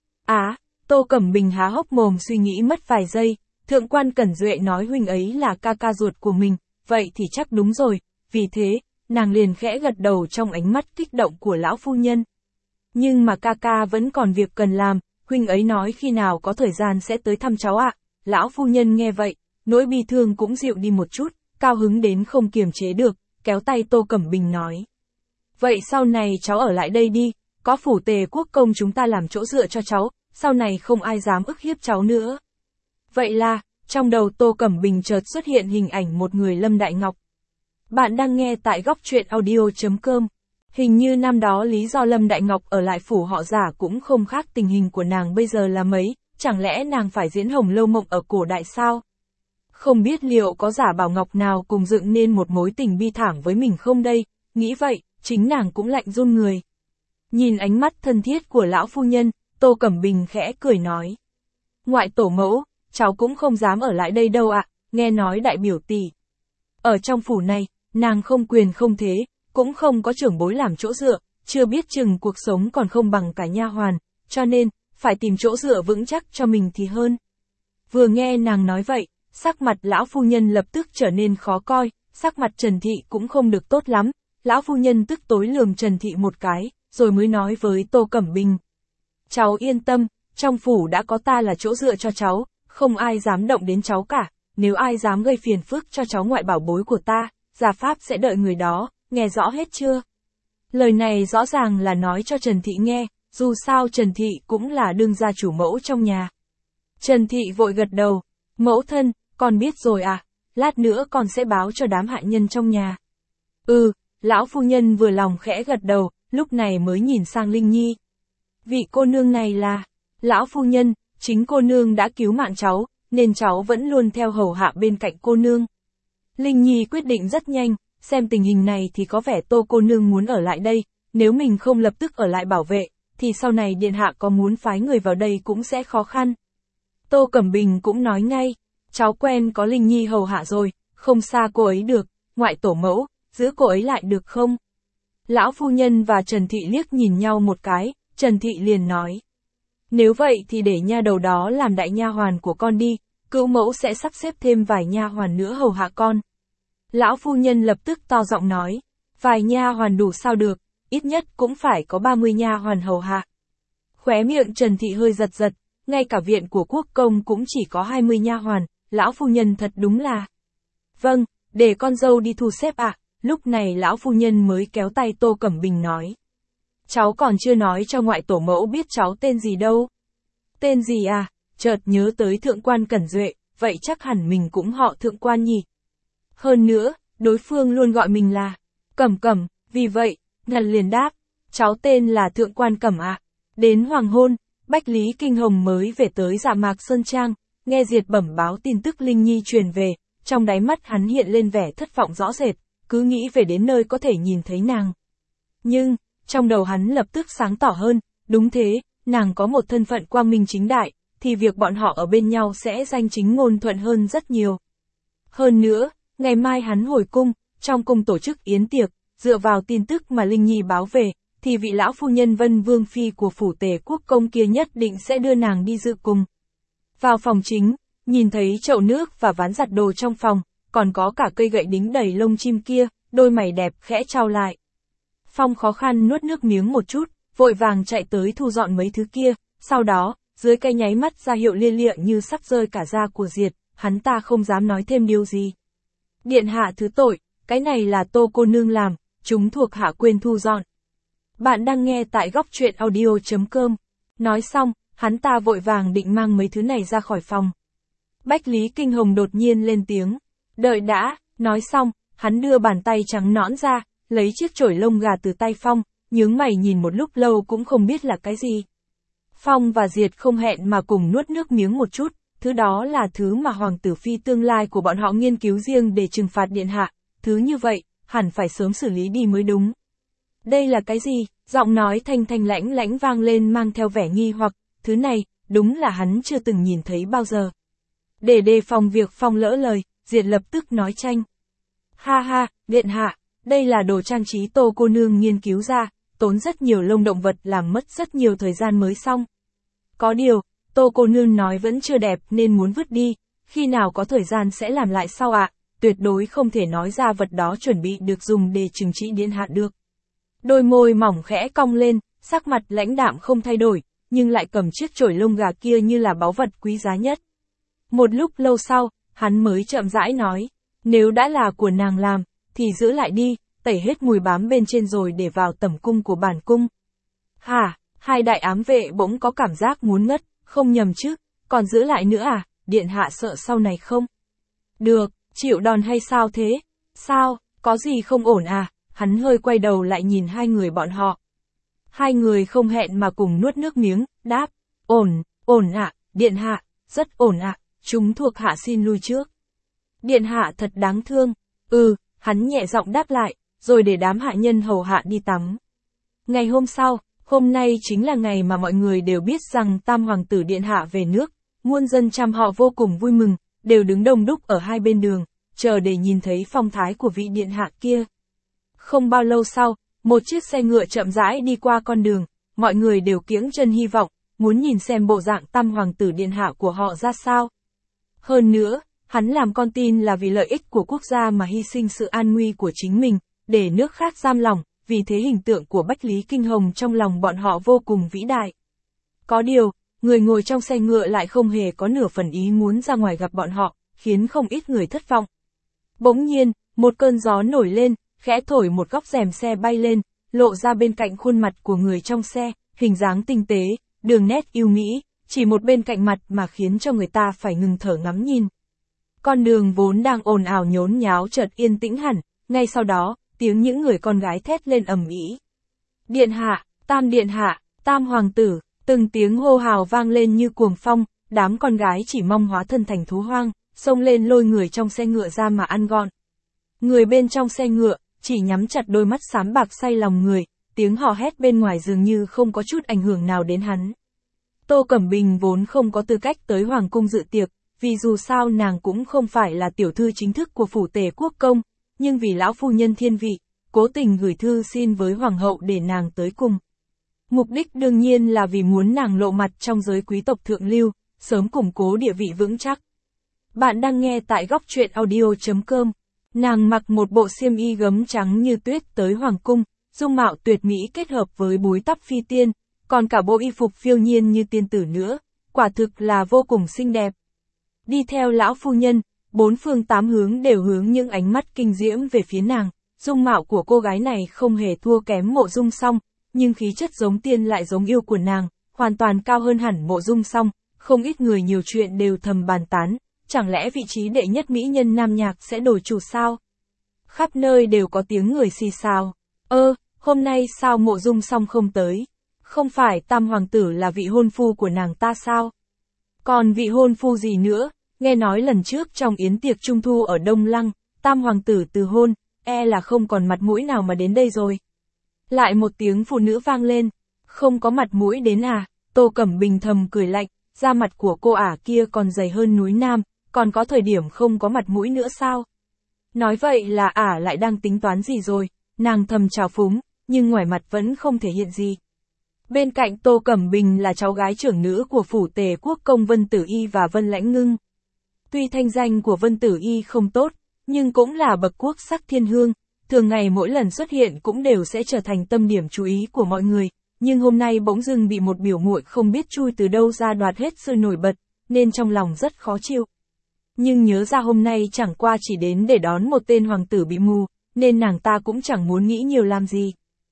A: Tô Cẩm Bình há hốc mồm suy nghĩ mất vài giây, thượng quan Cẩn Duệ nói huynh ấy là ca ca ruột của mình, vậy thì chắc đúng rồi, vì thế, nàng liền khẽ gật đầu trong ánh mắt kích động của lão phu nhân. Nhưng mà ca ca vẫn còn việc cần làm, huynh ấy nói khi nào có thời gian sẽ tới thăm cháu ạ. Lão phu nhân nghe vậy, nỗi bi thương cũng dịu đi một chút, cao hứng đến không kiềm chế được, kéo tay Tô Cẩm Bình nói. Vậy sau này cháu ở lại đây đi, có phủ Tề Quốc Công chúng ta làm chỗ dựa cho cháu, sau này không ai dám ức hiếp cháu nữa. Vậy là, trong đầu Tô Cẩm Bình chợt xuất hiện hình ảnh một người Lâm Đại Ngọc. Bạn đang nghe tại góc truyện audio.com. Hình như năm đó lý do Lâm Đại Ngọc ở lại phủ họ Giả cũng không khác tình hình của nàng bây giờ là mấy, chẳng lẽ nàng phải diễn Hồng Lâu Mộng ở cổ đại sao? Không biết liệu có giả bảo ngọc nào cùng dựng nên một mối tình bi thảm với mình không đây, nghĩ vậy, chính nàng cũng lạnh run người. Nhìn ánh mắt thân thiết của lão phu nhân, Tô Cẩm Bình khẽ cười nói. Ngoại tổ mẫu, cháu cũng không dám ở lại đây đâu ạ, nghe nói đại biểu tỷ. Ở trong phủ này, nàng không quyền không thế, cũng không có trưởng bối làm chỗ dựa, chưa biết chừng cuộc sống còn không bằng cả nha hoàn, cho nên, phải tìm chỗ dựa vững chắc cho mình thì hơn. Vừa nghe nàng nói vậy, sắc mặt lão phu nhân lập tức trở nên khó coi, sắc mặt Trần Thị cũng không được tốt lắm, lão phu nhân tức tối lườm Trần Thị một cái, rồi mới nói với Tô Cẩm Bình. Cháu yên tâm, trong phủ đã có ta là chỗ dựa cho cháu, không ai dám động đến cháu cả, nếu ai dám gây phiền phức cho cháu ngoại bảo bối của ta, gia pháp sẽ đợi người đó, nghe rõ hết chưa? Lời này rõ ràng là nói cho Trần Thị nghe, dù sao Trần Thị cũng là đương gia chủ mẫu trong nhà. Trần Thị vội gật đầu, mẫu thân, con biết rồi à, lát nữa con sẽ báo cho đám hạ nhân trong nhà. Lão phu nhân vừa lòng khẽ gật đầu, lúc này mới nhìn sang Linh Nhi. Vị cô nương này là, lão phu nhân, chính cô nương đã cứu mạng cháu, nên cháu vẫn luôn theo hầu hạ bên cạnh cô nương. Linh Nhi quyết định rất nhanh, xem tình hình này thì có vẻ Tô cô nương muốn ở lại đây, nếu mình không lập tức ở lại bảo vệ, thì sau này điện hạ có muốn phái người vào đây cũng sẽ khó khăn. Tô Cẩm Bình cũng nói ngay, cháu quen có Linh Nhi hầu hạ rồi, không xa cô ấy được, ngoại tổ mẫu, giữ cô ấy lại được không? Lão phu nhân và Trần Thị liếc nhìn nhau một cái, Trần Thị liền nói. Nếu vậy thì để nha đầu đó làm đại nha hoàn của con đi, cữu mẫu sẽ sắp xếp thêm vài nha hoàn nữa hầu hạ con. Lão phu nhân lập tức to giọng nói, vài nha hoàn đủ sao được, ít nhất cũng phải có 30 nha hoàn hầu hạ. Khóe miệng Trần Thị hơi giật giật, ngay cả viện của quốc công cũng chỉ có 20 nha hoàn, lão phu nhân thật đúng là. Vâng, để con dâu đi thu xếp ạ. Lúc này lão phu nhân mới kéo tay Tô Cẩm Bình nói. Cháu còn chưa nói cho ngoại tổ mẫu biết cháu tên gì đâu. Tên gì à, chợt nhớ tới thượng quan Cẩn Duệ, vậy chắc hẳn mình cũng họ thượng quan nhỉ. Hơn nữa, đối phương luôn gọi mình là Cẩm Cẩm, vì vậy, ngần liền đáp, cháu tên là thượng quan Cẩm ạ. Đến hoàng hôn, Bách Lý Kinh Hồng mới về tới Dạ Mạc Sơn Trang, nghe Diệt bẩm báo tin tức Linh Nhi truyền về, trong đáy mắt hắn hiện lên vẻ thất vọng rõ rệt, cứ nghĩ về đến nơi có thể nhìn thấy nàng. Nhưng, trong đầu hắn lập tức sáng tỏ hơn, đúng thế, nàng có một thân phận quang minh chính đại, thì việc bọn họ ở bên nhau sẽ danh chính ngôn thuận hơn rất nhiều. Hơn nữa, ngày mai hắn hồi cung, trong cung tổ chức yến tiệc, dựa vào tin tức mà Linh Nhi báo về, thì vị lão phu nhân Vân Vương Phi của phủ Tề Quốc công kia nhất định sẽ đưa nàng đi dự cùng. Vào phòng chính, nhìn thấy chậu nước và ván giặt đồ trong phòng, còn có cả cây gậy đính đầy lông chim kia, đôi mày đẹp khẽ trao lại. Phong khó khăn nuốt nước miếng một chút, vội vàng chạy tới thu dọn mấy thứ kia, sau đó, dưới cây nháy mắt ra hiệu lia lịa như sắp rơi cả da của Diệt, hắn ta không dám nói thêm điều gì. Điện hạ thứ tội, cái này là Tô cô nương làm, chúng thuộc hạ quên thu dọn. Bạn đang nghe tại góc truyện audio.com. Nói xong, hắn ta vội vàng định mang mấy thứ này ra khỏi phòng. Bách Lý Kinh Hồng đột nhiên lên tiếng. Đợi đã, nói xong, hắn đưa bàn tay trắng nõn ra, lấy chiếc chổi lông gà từ tay Phong, nhướng mày nhìn một lúc lâu cũng không biết là cái gì. Phong và Diệt không hẹn mà cùng nuốt nước miếng một chút, thứ đó là thứ mà Hoàng tử Phi tương lai của bọn họ nghiên cứu riêng để trừng phạt điện hạ, thứ như vậy, hẳn phải sớm xử lý đi mới đúng. Đây là cái gì? Giọng nói thanh thanh lãnh lãnh vang lên mang theo vẻ nghi hoặc, thứ này, đúng là hắn chưa từng nhìn thấy bao giờ. Để đề phòng việc Phong lỡ lời, Diệt lập tức nói tranh. Ha ha, điện hạ, đây là đồ trang trí Tô cô nương nghiên cứu ra, tốn rất nhiều lông động vật làm mất rất nhiều thời gian mới xong. Có điều, Tô cô nương nói vẫn chưa đẹp nên muốn vứt đi, khi nào có thời gian sẽ làm lại sau ạ, tuyệt đối không thể nói ra vật đó chuẩn bị được dùng để trừng trị điện hạ được. Đôi môi mỏng khẽ cong lên, sắc mặt lãnh đạm không thay đổi, nhưng lại cầm chiếc chổi lông gà kia như là báu vật quý giá nhất. Một lúc lâu sau, hắn mới chậm rãi nói, nếu đã là của nàng làm, thì giữ lại đi, tẩy hết mùi bám bên trên rồi để vào tẩm cung của bản cung. Hả, hai đại ám vệ bỗng có cảm giác muốn ngất, không nhầm chứ, còn giữ lại nữa à, điện hạ sợ sau này không? Được, chịu đòn hay sao thế? Sao, có gì không ổn à? Hắn hơi quay đầu lại nhìn hai người bọn họ. Hai người không hẹn mà cùng nuốt nước miếng, đáp, ổn ạ, điện hạ, rất ổn ạ, chúng thuộc hạ xin lui trước. Điện hạ thật đáng thương. Hắn nhẹ giọng đáp lại, rồi để đám hạ nhân hầu hạ đi tắm. Ngày hôm sau, hôm nay chính là ngày mà mọi người đều biết rằng Tam Hoàng tử Điện hạ về nước, muôn dân trăm họ vô cùng vui mừng, đều đứng đông đúc ở hai bên đường, chờ để nhìn thấy phong thái của vị Điện hạ kia. Không bao lâu sau, một chiếc xe ngựa chậm rãi đi qua con đường, mọi người đều kiễng chân hy vọng, muốn nhìn xem bộ dạng Tam Hoàng tử Điện hạ của họ ra sao. Hơn nữa, hắn làm con tin là vì lợi ích của quốc gia mà hy sinh sự an nguy của chính mình, để nước khác giam lòng, vì thế hình tượng của Bách Lý Kinh Hồng trong lòng bọn họ vô cùng vĩ đại. Có điều, người ngồi trong xe ngựa lại không hề có nửa phần ý muốn ra ngoài gặp bọn họ, khiến không ít người thất vọng. Bỗng nhiên, một cơn gió nổi lên, khẽ thổi một góc rèm xe bay lên, lộ ra bên cạnh khuôn mặt của người trong xe, hình dáng tinh tế, đường nét yêu mỹ, chỉ một bên cạnh mặt mà khiến cho người ta phải ngừng thở ngắm nhìn. Con đường vốn đang ồn ào nhốn nháo chợt yên tĩnh hẳn, ngay sau đó, tiếng những người con gái thét lên ầm ĩ. Điện hạ, Tam Hoàng tử, từng tiếng hô hào vang lên như cuồng phong, đám con gái chỉ mong hóa thân thành thú hoang, xông lên lôi người trong xe ngựa ra mà ăn gọn. Người bên trong xe ngựa, chỉ nhắm chặt đôi mắt xám bạc say lòng người, tiếng hò hét bên ngoài dường như không có chút ảnh hưởng nào đến hắn. Tô Cẩm Bình vốn không có tư cách tới Hoàng cung dự tiệc, vì dù sao nàng cũng không phải là tiểu thư chính thức của phủ Tề Quốc công, nhưng vì lão phu nhân thiên vị, cố tình gửi thư xin với Hoàng hậu để nàng tới cùng. Mục đích đương nhiên là vì muốn nàng lộ mặt trong giới quý tộc thượng lưu, sớm củng cố địa vị vững chắc. Bạn đang nghe tại góc truyện audio.com. Nàng mặc một bộ xiêm y gấm trắng như tuyết tới Hoàng cung, dung mạo tuyệt mỹ kết hợp với búi tóc phi tiên, còn cả bộ y phục phiêu nhiên như tiên tử nữa, quả thực là vô cùng xinh đẹp. Đi theo lão phu nhân, bốn phương tám hướng đều hướng những ánh mắt kinh diễm về phía nàng, dung mạo của cô gái này không hề thua kém Mộ Dung Song, nhưng khí chất giống tiên lại giống yêu của nàng, hoàn toàn cao hơn hẳn Mộ Dung Song, không ít người nhiều chuyện đều thầm bàn tán, chẳng lẽ vị trí đệ nhất mỹ nhân nam nhạc sẽ đổi chủ sao? Khắp nơi đều có tiếng người xì xào. Hôm nay sao Mộ Dung Song không tới? Không phải Tam Hoàng tử là vị hôn phu của nàng ta sao? Còn vị hôn phu gì nữa? Nghe nói lần trước trong yến tiệc trung thu ở Đông Lăng, Tam Hoàng tử từ hôn, là không còn mặt mũi nào mà đến đây rồi. Lại một tiếng phụ nữ vang lên. Không có mặt mũi đến à? Tô Cẩm Bình thầm cười lạnh, da mặt của cô ả kia còn dày hơn núi Nam, còn có thời điểm không có mặt mũi nữa sao? Nói vậy là ả lại đang tính toán gì rồi? Nàng thầm trào phúng, nhưng ngoài mặt vẫn không thể hiện gì. Bên cạnh Tô Cẩm Bình là cháu gái trưởng nữ của phủ Tề Quốc công Vân Tử Y và Vân Lãnh Ngưng. Tuy thanh danh của Vân Tử Y không tốt, nhưng cũng là bậc quốc sắc thiên hương, thường ngày mỗi lần xuất hiện cũng đều sẽ trở thành tâm điểm chú ý của mọi người, nhưng hôm nay bỗng dưng bị một biểu muội không biết chui từ đâu ra đoạt hết sự nổi bật, nên trong lòng rất khó chịu. Nhưng nhớ ra hôm nay chẳng qua chỉ đến để đón một tên hoàng tử bị mù, nên nàng ta cũng chẳng muốn nghĩ nhiều làm gì.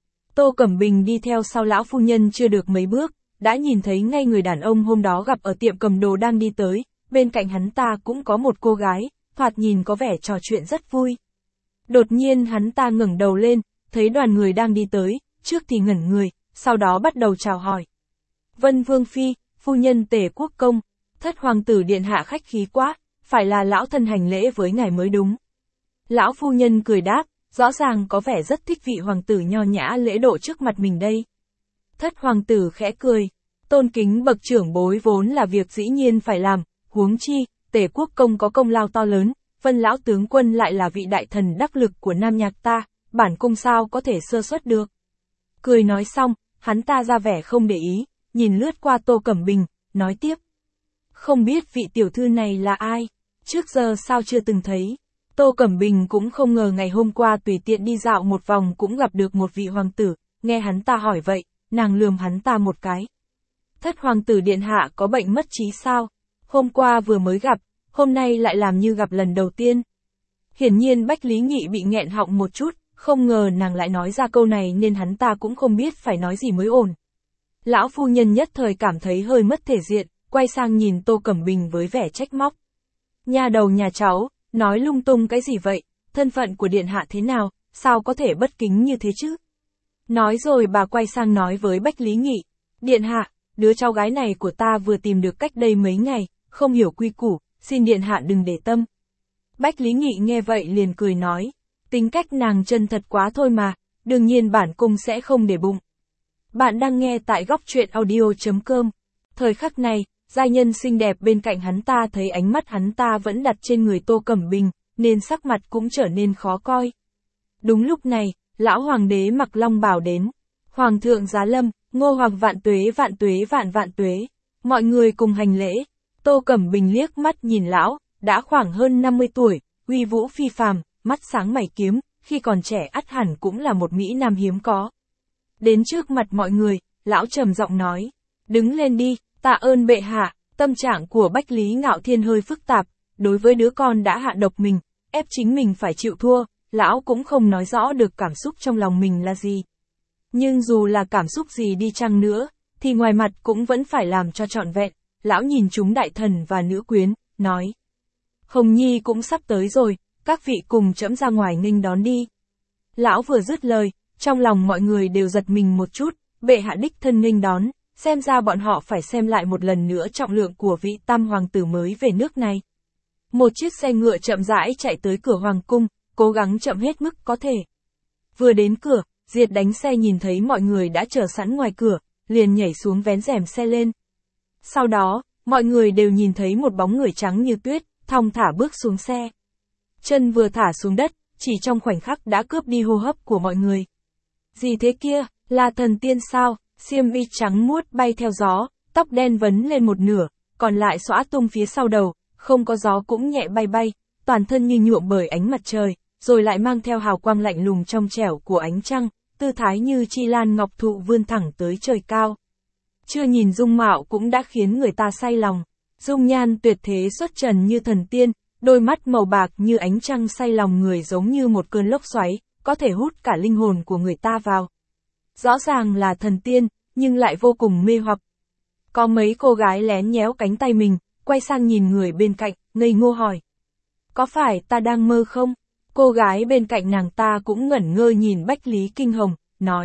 A: Tô Cẩm Bình đi theo sau lão phu nhân chưa được mấy bước, đã nhìn thấy ngay người đàn ông hôm đó gặp ở tiệm cầm đồ đang đi tới, bên cạnh hắn ta cũng có một cô gái, thoạt nhìn có vẻ trò chuyện rất vui. Đột nhiên hắn ta ngẩng đầu lên, thấy đoàn người đang đi tới, trước thì ngẩn người, sau đó bắt đầu chào hỏi. Vân Vương Phi, phu nhân Tề Quốc công, Thất Hoàng tử Điện hạ khách khí quá, phải là lão thân hành lễ với ngài mới đúng. Lão phu nhân cười đáp, rõ ràng có vẻ rất thích vị hoàng tử nho nhã lễ độ trước mặt mình đây. Thất Hoàng tử khẽ cười, tôn kính bậc trưởng bối vốn là việc dĩ nhiên phải làm, huống chi, Tề Quốc công có công lao to lớn, Vân lão tướng quân lại là vị đại thần đắc lực của Nam Nhạc ta, bản cung sao có thể sơ suất được. Cười nói xong, hắn ta ra vẻ không để ý, nhìn lướt qua Tô Cẩm Bình, nói tiếp. Không biết vị tiểu thư này là ai, trước giờ sao chưa từng thấy. Tô Cẩm Bình cũng không ngờ ngày hôm qua tùy tiện đi dạo một vòng cũng gặp được một vị hoàng tử, nghe hắn ta hỏi vậy, nàng lườm hắn ta một cái. Thất Hoàng tử Điện hạ có bệnh mất trí sao? Hôm qua vừa mới gặp, hôm nay lại làm như gặp lần đầu tiên. Hiển nhiên Bách Lý Nghị bị nghẹn họng một chút, không ngờ nàng lại nói ra câu này nên hắn ta cũng không biết phải nói gì mới ổn. Lão phu nhân nhất thời cảm thấy hơi mất thể diện, quay sang nhìn Tô Cẩm Bình với vẻ trách móc. Nhà đầu nhà cháu, nói lung tung cái gì vậy, thân phận của Điện hạ thế nào, sao có thể bất kính như thế chứ? Nói rồi bà quay sang nói với Bách Lý Nghị, Điện hạ, đứa cháu gái này của ta vừa tìm được cách đây mấy ngày, không hiểu quy củ, xin Điện hạ đừng để tâm. Bách Lý Nghị nghe vậy liền cười nói, tính cách nàng chân thật quá thôi mà, đương nhiên bản cung sẽ không để bụng. Bạn đang nghe tại góc truyện audio.com. Thời khắc này, giai nhân xinh đẹp bên cạnh hắn ta thấy ánh mắt hắn ta vẫn đặt trên người Tô Cẩm Bình, nên sắc mặt cũng trở nên khó coi. Đúng lúc này, lão hoàng đế mặc long bào đến. Hoàng thượng giá lâm, Ngô Hoàng vạn tuế vạn vạn tuế. Mọi người cùng hành lễ. Tô Cẩm Bình liếc mắt nhìn lão, đã khoảng hơn 50 tuổi, uy vũ phi phàm, mắt sáng mày kiếm, khi còn trẻ ắt hẳn cũng là một mỹ nam hiếm có. Đến trước mặt mọi người, lão trầm giọng nói, đứng lên đi, tạ ơn bệ hạ. Tâm trạng của Bách Lý Ngạo Thiên hơi phức tạp, đối với đứa con đã hạ độc mình, ép chính mình phải chịu thua, lão cũng không nói rõ được cảm xúc trong lòng mình là gì. Nhưng dù là cảm xúc gì đi chăng nữa, thì ngoài mặt cũng vẫn phải làm cho trọn vẹn. Lão nhìn chúng đại thần và nữ quyến, nói, Hồng Nhi cũng sắp tới rồi, các vị cùng trẫm ra ngoài nghênh đón đi. Lão vừa dứt lời, trong lòng mọi người đều giật mình một chút, bệ hạ đích thân nghênh đón, xem ra bọn họ phải xem lại một lần nữa trọng lượng của vị tam hoàng tử mới về nước này. Một chiếc xe ngựa chậm rãi chạy tới cửa hoàng cung, cố gắng chậm hết mức có thể. Vừa đến cửa, Diệt đánh xe nhìn thấy mọi người đã chờ sẵn ngoài cửa, liền nhảy xuống vén rèm xe lên. Sau đó, mọi người đều nhìn thấy một bóng người trắng như tuyết, thong thả bước xuống xe. Chân vừa thả xuống đất, chỉ trong khoảnh khắc đã cướp đi hô hấp của mọi người. Gì thế kia, là thần tiên sao? Xiêm y trắng muốt bay theo gió, tóc đen vấn lên một nửa, còn lại xõa tung phía sau đầu, không có gió cũng nhẹ bay bay, toàn thân như nhuộm bởi ánh mặt trời, rồi lại mang theo hào quang lạnh lùng trong trẻo của ánh trăng, tư thái như chi lan ngọc thụ vươn thẳng tới trời cao. Chưa nhìn dung mạo cũng đã khiến người ta say lòng, dung nhan tuyệt thế xuất trần như thần tiên, đôi mắt màu bạc như ánh trăng say lòng người giống như một cơn lốc xoáy, có thể hút cả linh hồn của người ta vào. Rõ ràng là thần tiên, nhưng lại vô cùng mê hoặc. Có mấy cô gái lén nhéo cánh tay mình, quay sang nhìn người bên cạnh, ngây ngô hỏi. Có phải ta đang mơ không? Cô gái bên cạnh nàng ta cũng ngẩn ngơ nhìn Bách Lý Kinh Hồng, nói.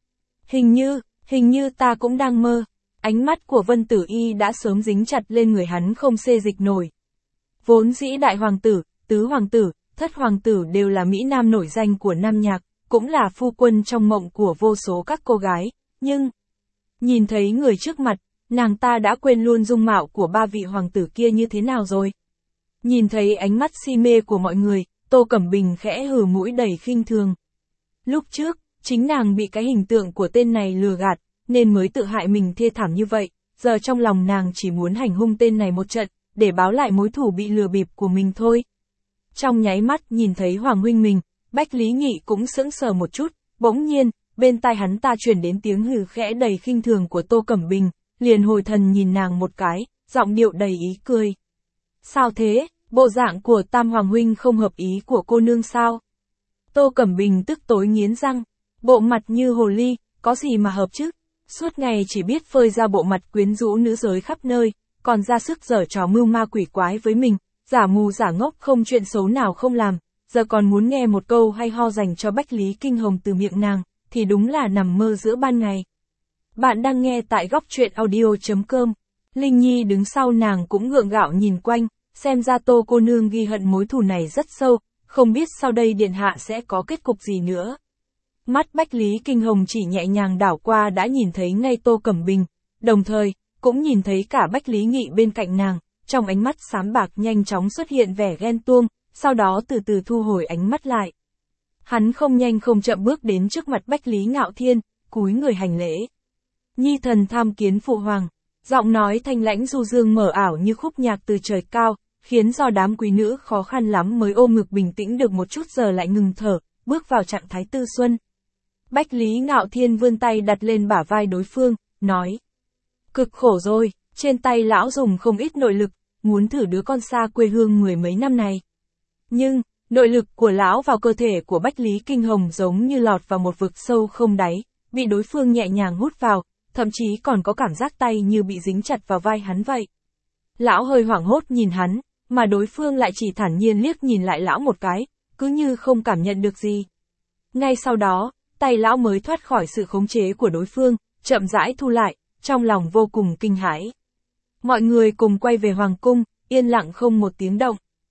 A: Hình như ta cũng đang mơ. Ánh mắt của Vân Tử Y đã sớm dính chặt lên người hắn không xê dịch nổi. Vốn dĩ đại hoàng tử, tứ hoàng tử, thất hoàng tử đều là mỹ nam nổi danh của nam nhạc, cũng là phu quân trong mộng của vô số các cô gái, nhưng nhìn thấy người trước mặt, nàng ta đã quên luôn dung mạo của ba vị hoàng tử kia như thế nào rồi. Nhìn thấy ánh mắt si mê của mọi người, Tô Cẩm Bình khẽ hừ mũi đầy khinh thường. Lúc trước, chính nàng bị cái hình tượng của tên này lừa gạt, nên mới tự hại mình thê thảm như vậy, giờ trong lòng nàng chỉ muốn hành hung tên này một trận, để báo lại mối thù bị lừa bịp của mình thôi. Trong nháy mắt nhìn thấy Hoàng huynh mình, Bách Lý Nghị cũng sững sờ một chút, bỗng nhiên, bên tai hắn ta truyền đến tiếng hừ khẽ đầy khinh thường của Tô Cẩm Bình, liền hồi thần nhìn nàng một cái, giọng điệu đầy ý cười. Sao thế, bộ dạng của Tam Hoàng huynh không hợp ý của cô nương sao? Tô Cẩm Bình tức tối nghiến răng, bộ mặt như hồ ly, có gì mà hợp chứ? Suốt ngày chỉ biết phơi ra bộ mặt quyến rũ nữ giới khắp nơi, còn ra sức giở trò mưu ma quỷ quái với mình, giả mù giả ngốc không chuyện xấu nào không làm, giờ còn muốn nghe một câu hay ho dành cho Bách Lý Kinh Hồng từ miệng nàng, thì đúng là nằm mơ giữa ban ngày. Bạn đang nghe tại góc truyện audio.com. Linh Nhi đứng sau nàng cũng gượng gạo nhìn quanh, xem ra Tô cô nương ghi hận mối thù này rất sâu, không biết sau đây điện hạ sẽ có kết cục gì nữa. Mắt Bách Lý Kinh Hồng chỉ nhẹ nhàng đảo qua đã nhìn thấy ngay Tô Cẩm Bình, đồng thời, cũng nhìn thấy cả Bách Lý Nghị bên cạnh nàng, trong ánh mắt xám bạc nhanh chóng xuất hiện vẻ ghen tuông, sau đó từ từ thu hồi ánh mắt lại. Hắn không nhanh không chậm bước đến trước mặt Bách Lý Ngạo Thiên, cúi người hành lễ. Nhi thần tham kiến phụ hoàng, giọng nói thanh lãnh du dương mở ảo như khúc nhạc từ trời cao, khiến do đám quý nữ khó khăn lắm mới ôm ngực bình tĩnh được một chút giờ lại ngừng thở, bước vào trạng thái tư xuân. Bách Lý Ngạo Thiên vươn tay đặt lên bả vai đối phương, nói. Cực khổ rồi, trên tay lão dùng không ít nội lực, muốn thử đứa con xa quê hương mười mấy năm này. Nhưng, nội lực của lão vào cơ thể của Bách Lý Kinh Hồng giống như lọt vào một vực sâu không đáy, bị đối phương nhẹ nhàng hút vào, thậm chí còn có cảm giác tay như bị dính chặt vào vai hắn vậy. Lão hơi hoảng hốt nhìn hắn, mà đối phương lại chỉ thản nhiên liếc nhìn lại lão một cái, cứ như không cảm nhận được gì. Ngay sau đó, tay lão mới thoát khỏi sự khống chế của đối phương, chậm rãi thu lại, trong lòng vô cùng kinh hãi. Mọi người cùng quay về hoàng cung, yên lặng không một tiếng động.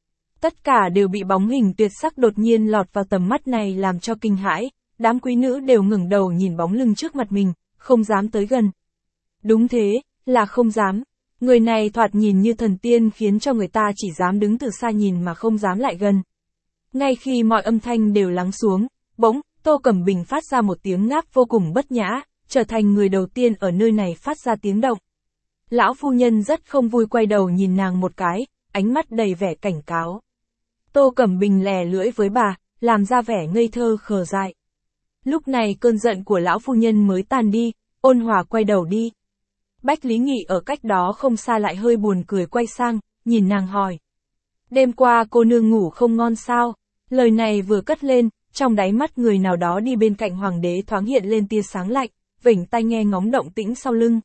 A: Tất cả đều bị bóng hình tuyệt sắc đột nhiên lọt vào tầm mắt này làm cho kinh hãi, đám quý nữ đều ngẩng đầu nhìn bóng lưng trước mặt mình, không dám tới gần. Đúng thế, là không dám. Người này thoạt nhìn như thần tiên khiến cho người ta chỉ dám đứng từ xa nhìn mà không dám lại gần. Ngay khi mọi âm thanh đều lắng xuống, bỗng, Tô Cẩm Bình phát ra một tiếng ngáp vô cùng bất nhã, trở thành người đầu tiên ở nơi này phát ra tiếng động. Lão phu nhân rất không vui quay đầu nhìn nàng một cái, ánh mắt đầy vẻ cảnh cáo. Tô Cẩm Bình lè lưỡi với bà, làm ra vẻ ngây thơ khờ dại. Lúc này cơn giận của lão phu nhân mới tan đi, ôn hòa quay đầu đi. Bách Lý Nghị ở cách đó không xa lại hơi buồn cười quay sang, nhìn nàng hỏi. Đêm qua cô nương ngủ không ngon sao? Lời này vừa cất lên, trong đáy mắt người nào đó đi bên cạnh hoàng đế thoáng hiện lên tia sáng lạnh, vểnh tai nghe ngóng động tĩnh sau lưng.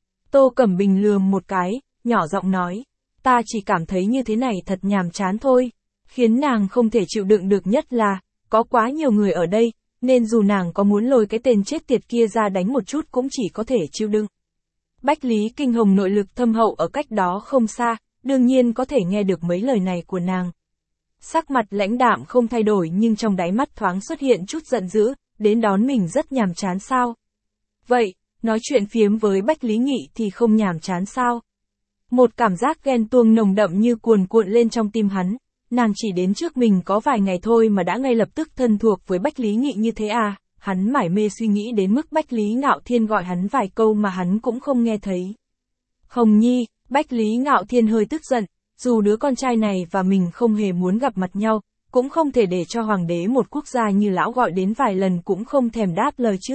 A: Tô Cẩm Bình lườm một cái, nhỏ giọng nói. Ta chỉ cảm thấy như thế này thật nhàm chán thôi. Khiến nàng không thể chịu đựng được nhất là, có quá nhiều người ở đây, nên dù nàng có muốn lôi cái tên chết tiệt kia ra đánh một chút cũng chỉ có thể chịu đựng. Bách Lý Kinh Hồng nội lực thâm hậu ở cách đó không xa, đương nhiên có thể nghe được mấy lời này của nàng. Sắc mặt lãnh đạm không thay đổi nhưng trong đáy mắt thoáng xuất hiện chút giận dữ, đến đón mình rất nhàm chán sao? Vậy, nói chuyện phiếm với Bách Lý Nghị thì không nhàm chán sao? Một cảm giác ghen tuông nồng đậm như cuồn cuộn lên trong tim hắn, nàng chỉ đến trước mình có vài ngày thôi mà đã ngay lập tức thân thuộc với Bách Lý Nghị như thế à? Hắn mải mê suy nghĩ đến mức Bách Lý Ngạo Thiên gọi hắn vài câu mà hắn cũng không nghe thấy. Hồng Nhi, Bách Lý Ngạo Thiên hơi tức giận, dù đứa con trai này và mình không hề muốn gặp mặt nhau, cũng không thể để cho hoàng đế một quốc gia như lão gọi đến vài lần cũng không thèm đáp lời chứ.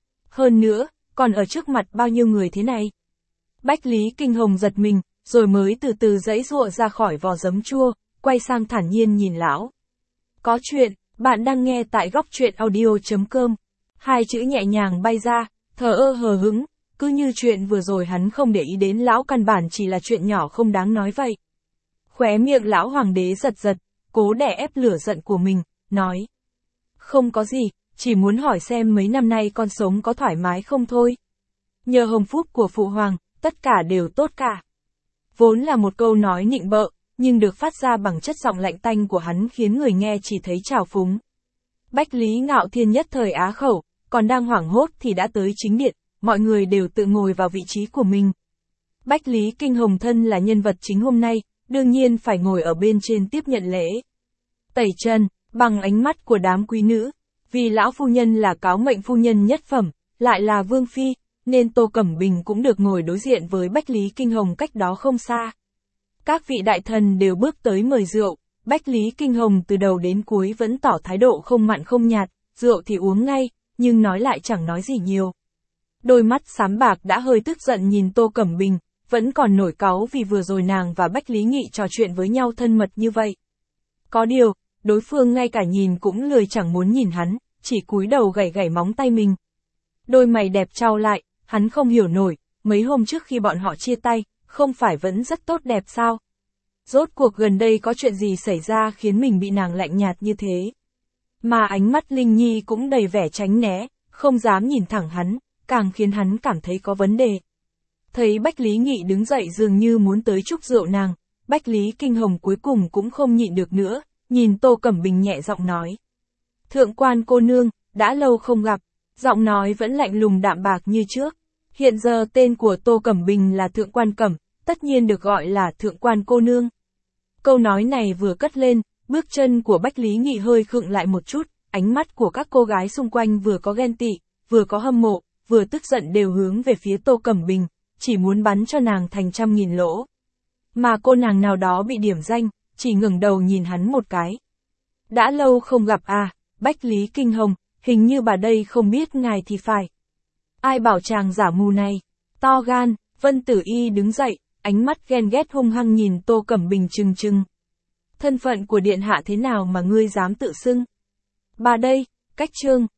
A: Hơn nữa, còn ở trước mặt bao nhiêu người thế này. Bách Lý Kinh Hồng giật mình, rồi mới từ từ giãy giụa ra khỏi vỏ giấm chua, quay sang thản nhiên nhìn lão. Có chuyện, bạn đang nghe tại góc truyện audio.com. Hai chữ nhẹ nhàng bay ra, thờ ơ hờ hững, cứ như chuyện vừa rồi hắn không để ý đến lão căn bản chỉ là chuyện nhỏ không đáng nói vậy. Khóe miệng lão hoàng đế giật giật, cố đè ép lửa giận của mình, nói. Không có gì, chỉ muốn hỏi xem mấy năm nay con sống có thoải mái không thôi. Nhờ hồng phúc của phụ hoàng, tất cả đều tốt cả. Vốn là một câu nói nịnh bợ, nhưng được phát ra bằng chất giọng lạnh tanh của hắn khiến người nghe chỉ thấy trào phúng. Bách Lý Ngạo Thiên nhất thời á khẩu, còn đang hoảng hốt thì đã tới chính điện, mọi người đều tự ngồi vào vị trí của mình. Bách Lý Kinh Hồng thân là nhân vật chính hôm nay, đương nhiên phải ngồi ở bên trên tiếp nhận lễ. Tẩy trần, bằng ánh mắt của đám quý nữ, vì lão phu nhân là cáo mệnh phu nhân nhất phẩm, lại là vương phi, nên Tô Cẩm Bình cũng được ngồi đối diện với Bách Lý Kinh Hồng cách đó không xa. Các vị đại thần đều bước tới mời rượu, Bách Lý Kinh Hồng từ đầu đến cuối vẫn tỏ thái độ không mặn không nhạt, rượu thì uống ngay, nhưng nói lại chẳng nói gì nhiều. Đôi mắt xám bạc đã hơi tức giận nhìn Tô Cẩm Bình, vẫn còn nổi cáu vì vừa rồi nàng và Bách Lý Nghị trò chuyện với nhau thân mật như vậy. Có điều, đối phương ngay cả nhìn cũng lười chẳng muốn nhìn hắn, chỉ cúi đầu gảy gảy móng tay mình. Đôi mày đẹp trao lại, hắn không hiểu nổi, mấy hôm trước khi bọn họ chia tay, không phải vẫn rất tốt đẹp sao? Rốt cuộc gần đây có chuyện gì xảy ra khiến mình bị nàng lạnh nhạt như thế? Mà ánh mắt Linh Nhi cũng đầy vẻ tránh né, không dám nhìn thẳng hắn, càng khiến hắn cảm thấy có vấn đề. Thấy Bách Lý Nghị đứng dậy dường như muốn tới chúc rượu nàng, Bách Lý Kinh Hồng cuối cùng cũng không nhịn được nữa, nhìn Tô Cẩm Bình nhẹ giọng nói. Thượng quan cô nương, đã lâu không gặp, giọng nói vẫn lạnh lùng đạm bạc như trước. Hiện giờ tên của Tô Cẩm Bình là Thượng quan Cẩm, tất nhiên được gọi là Thượng quan cô nương. Câu nói này vừa cất lên, bước chân của Bách Lý Nghị hơi khựng lại một chút, ánh mắt của các cô gái xung quanh vừa có ghen tị, vừa có hâm mộ, vừa tức giận đều hướng về phía Tô Cẩm Bình, chỉ muốn bắn cho nàng thành trăm nghìn lỗ. Mà cô nàng nào đó bị điểm danh, chỉ ngẩng đầu nhìn hắn một cái. Đã lâu không gặp à, Bách Lý Kinh Hồng, hình như bà đây không biết ngài thì phải. Ai bảo chàng giả mù này, to gan, Vân Tử Y đứng dậy, ánh mắt ghen ghét hung hăng nhìn Tô Cẩm Bình trừng trừng. Thân phận của điện hạ thế nào mà ngươi dám tự xưng? Bà đây, cách trương,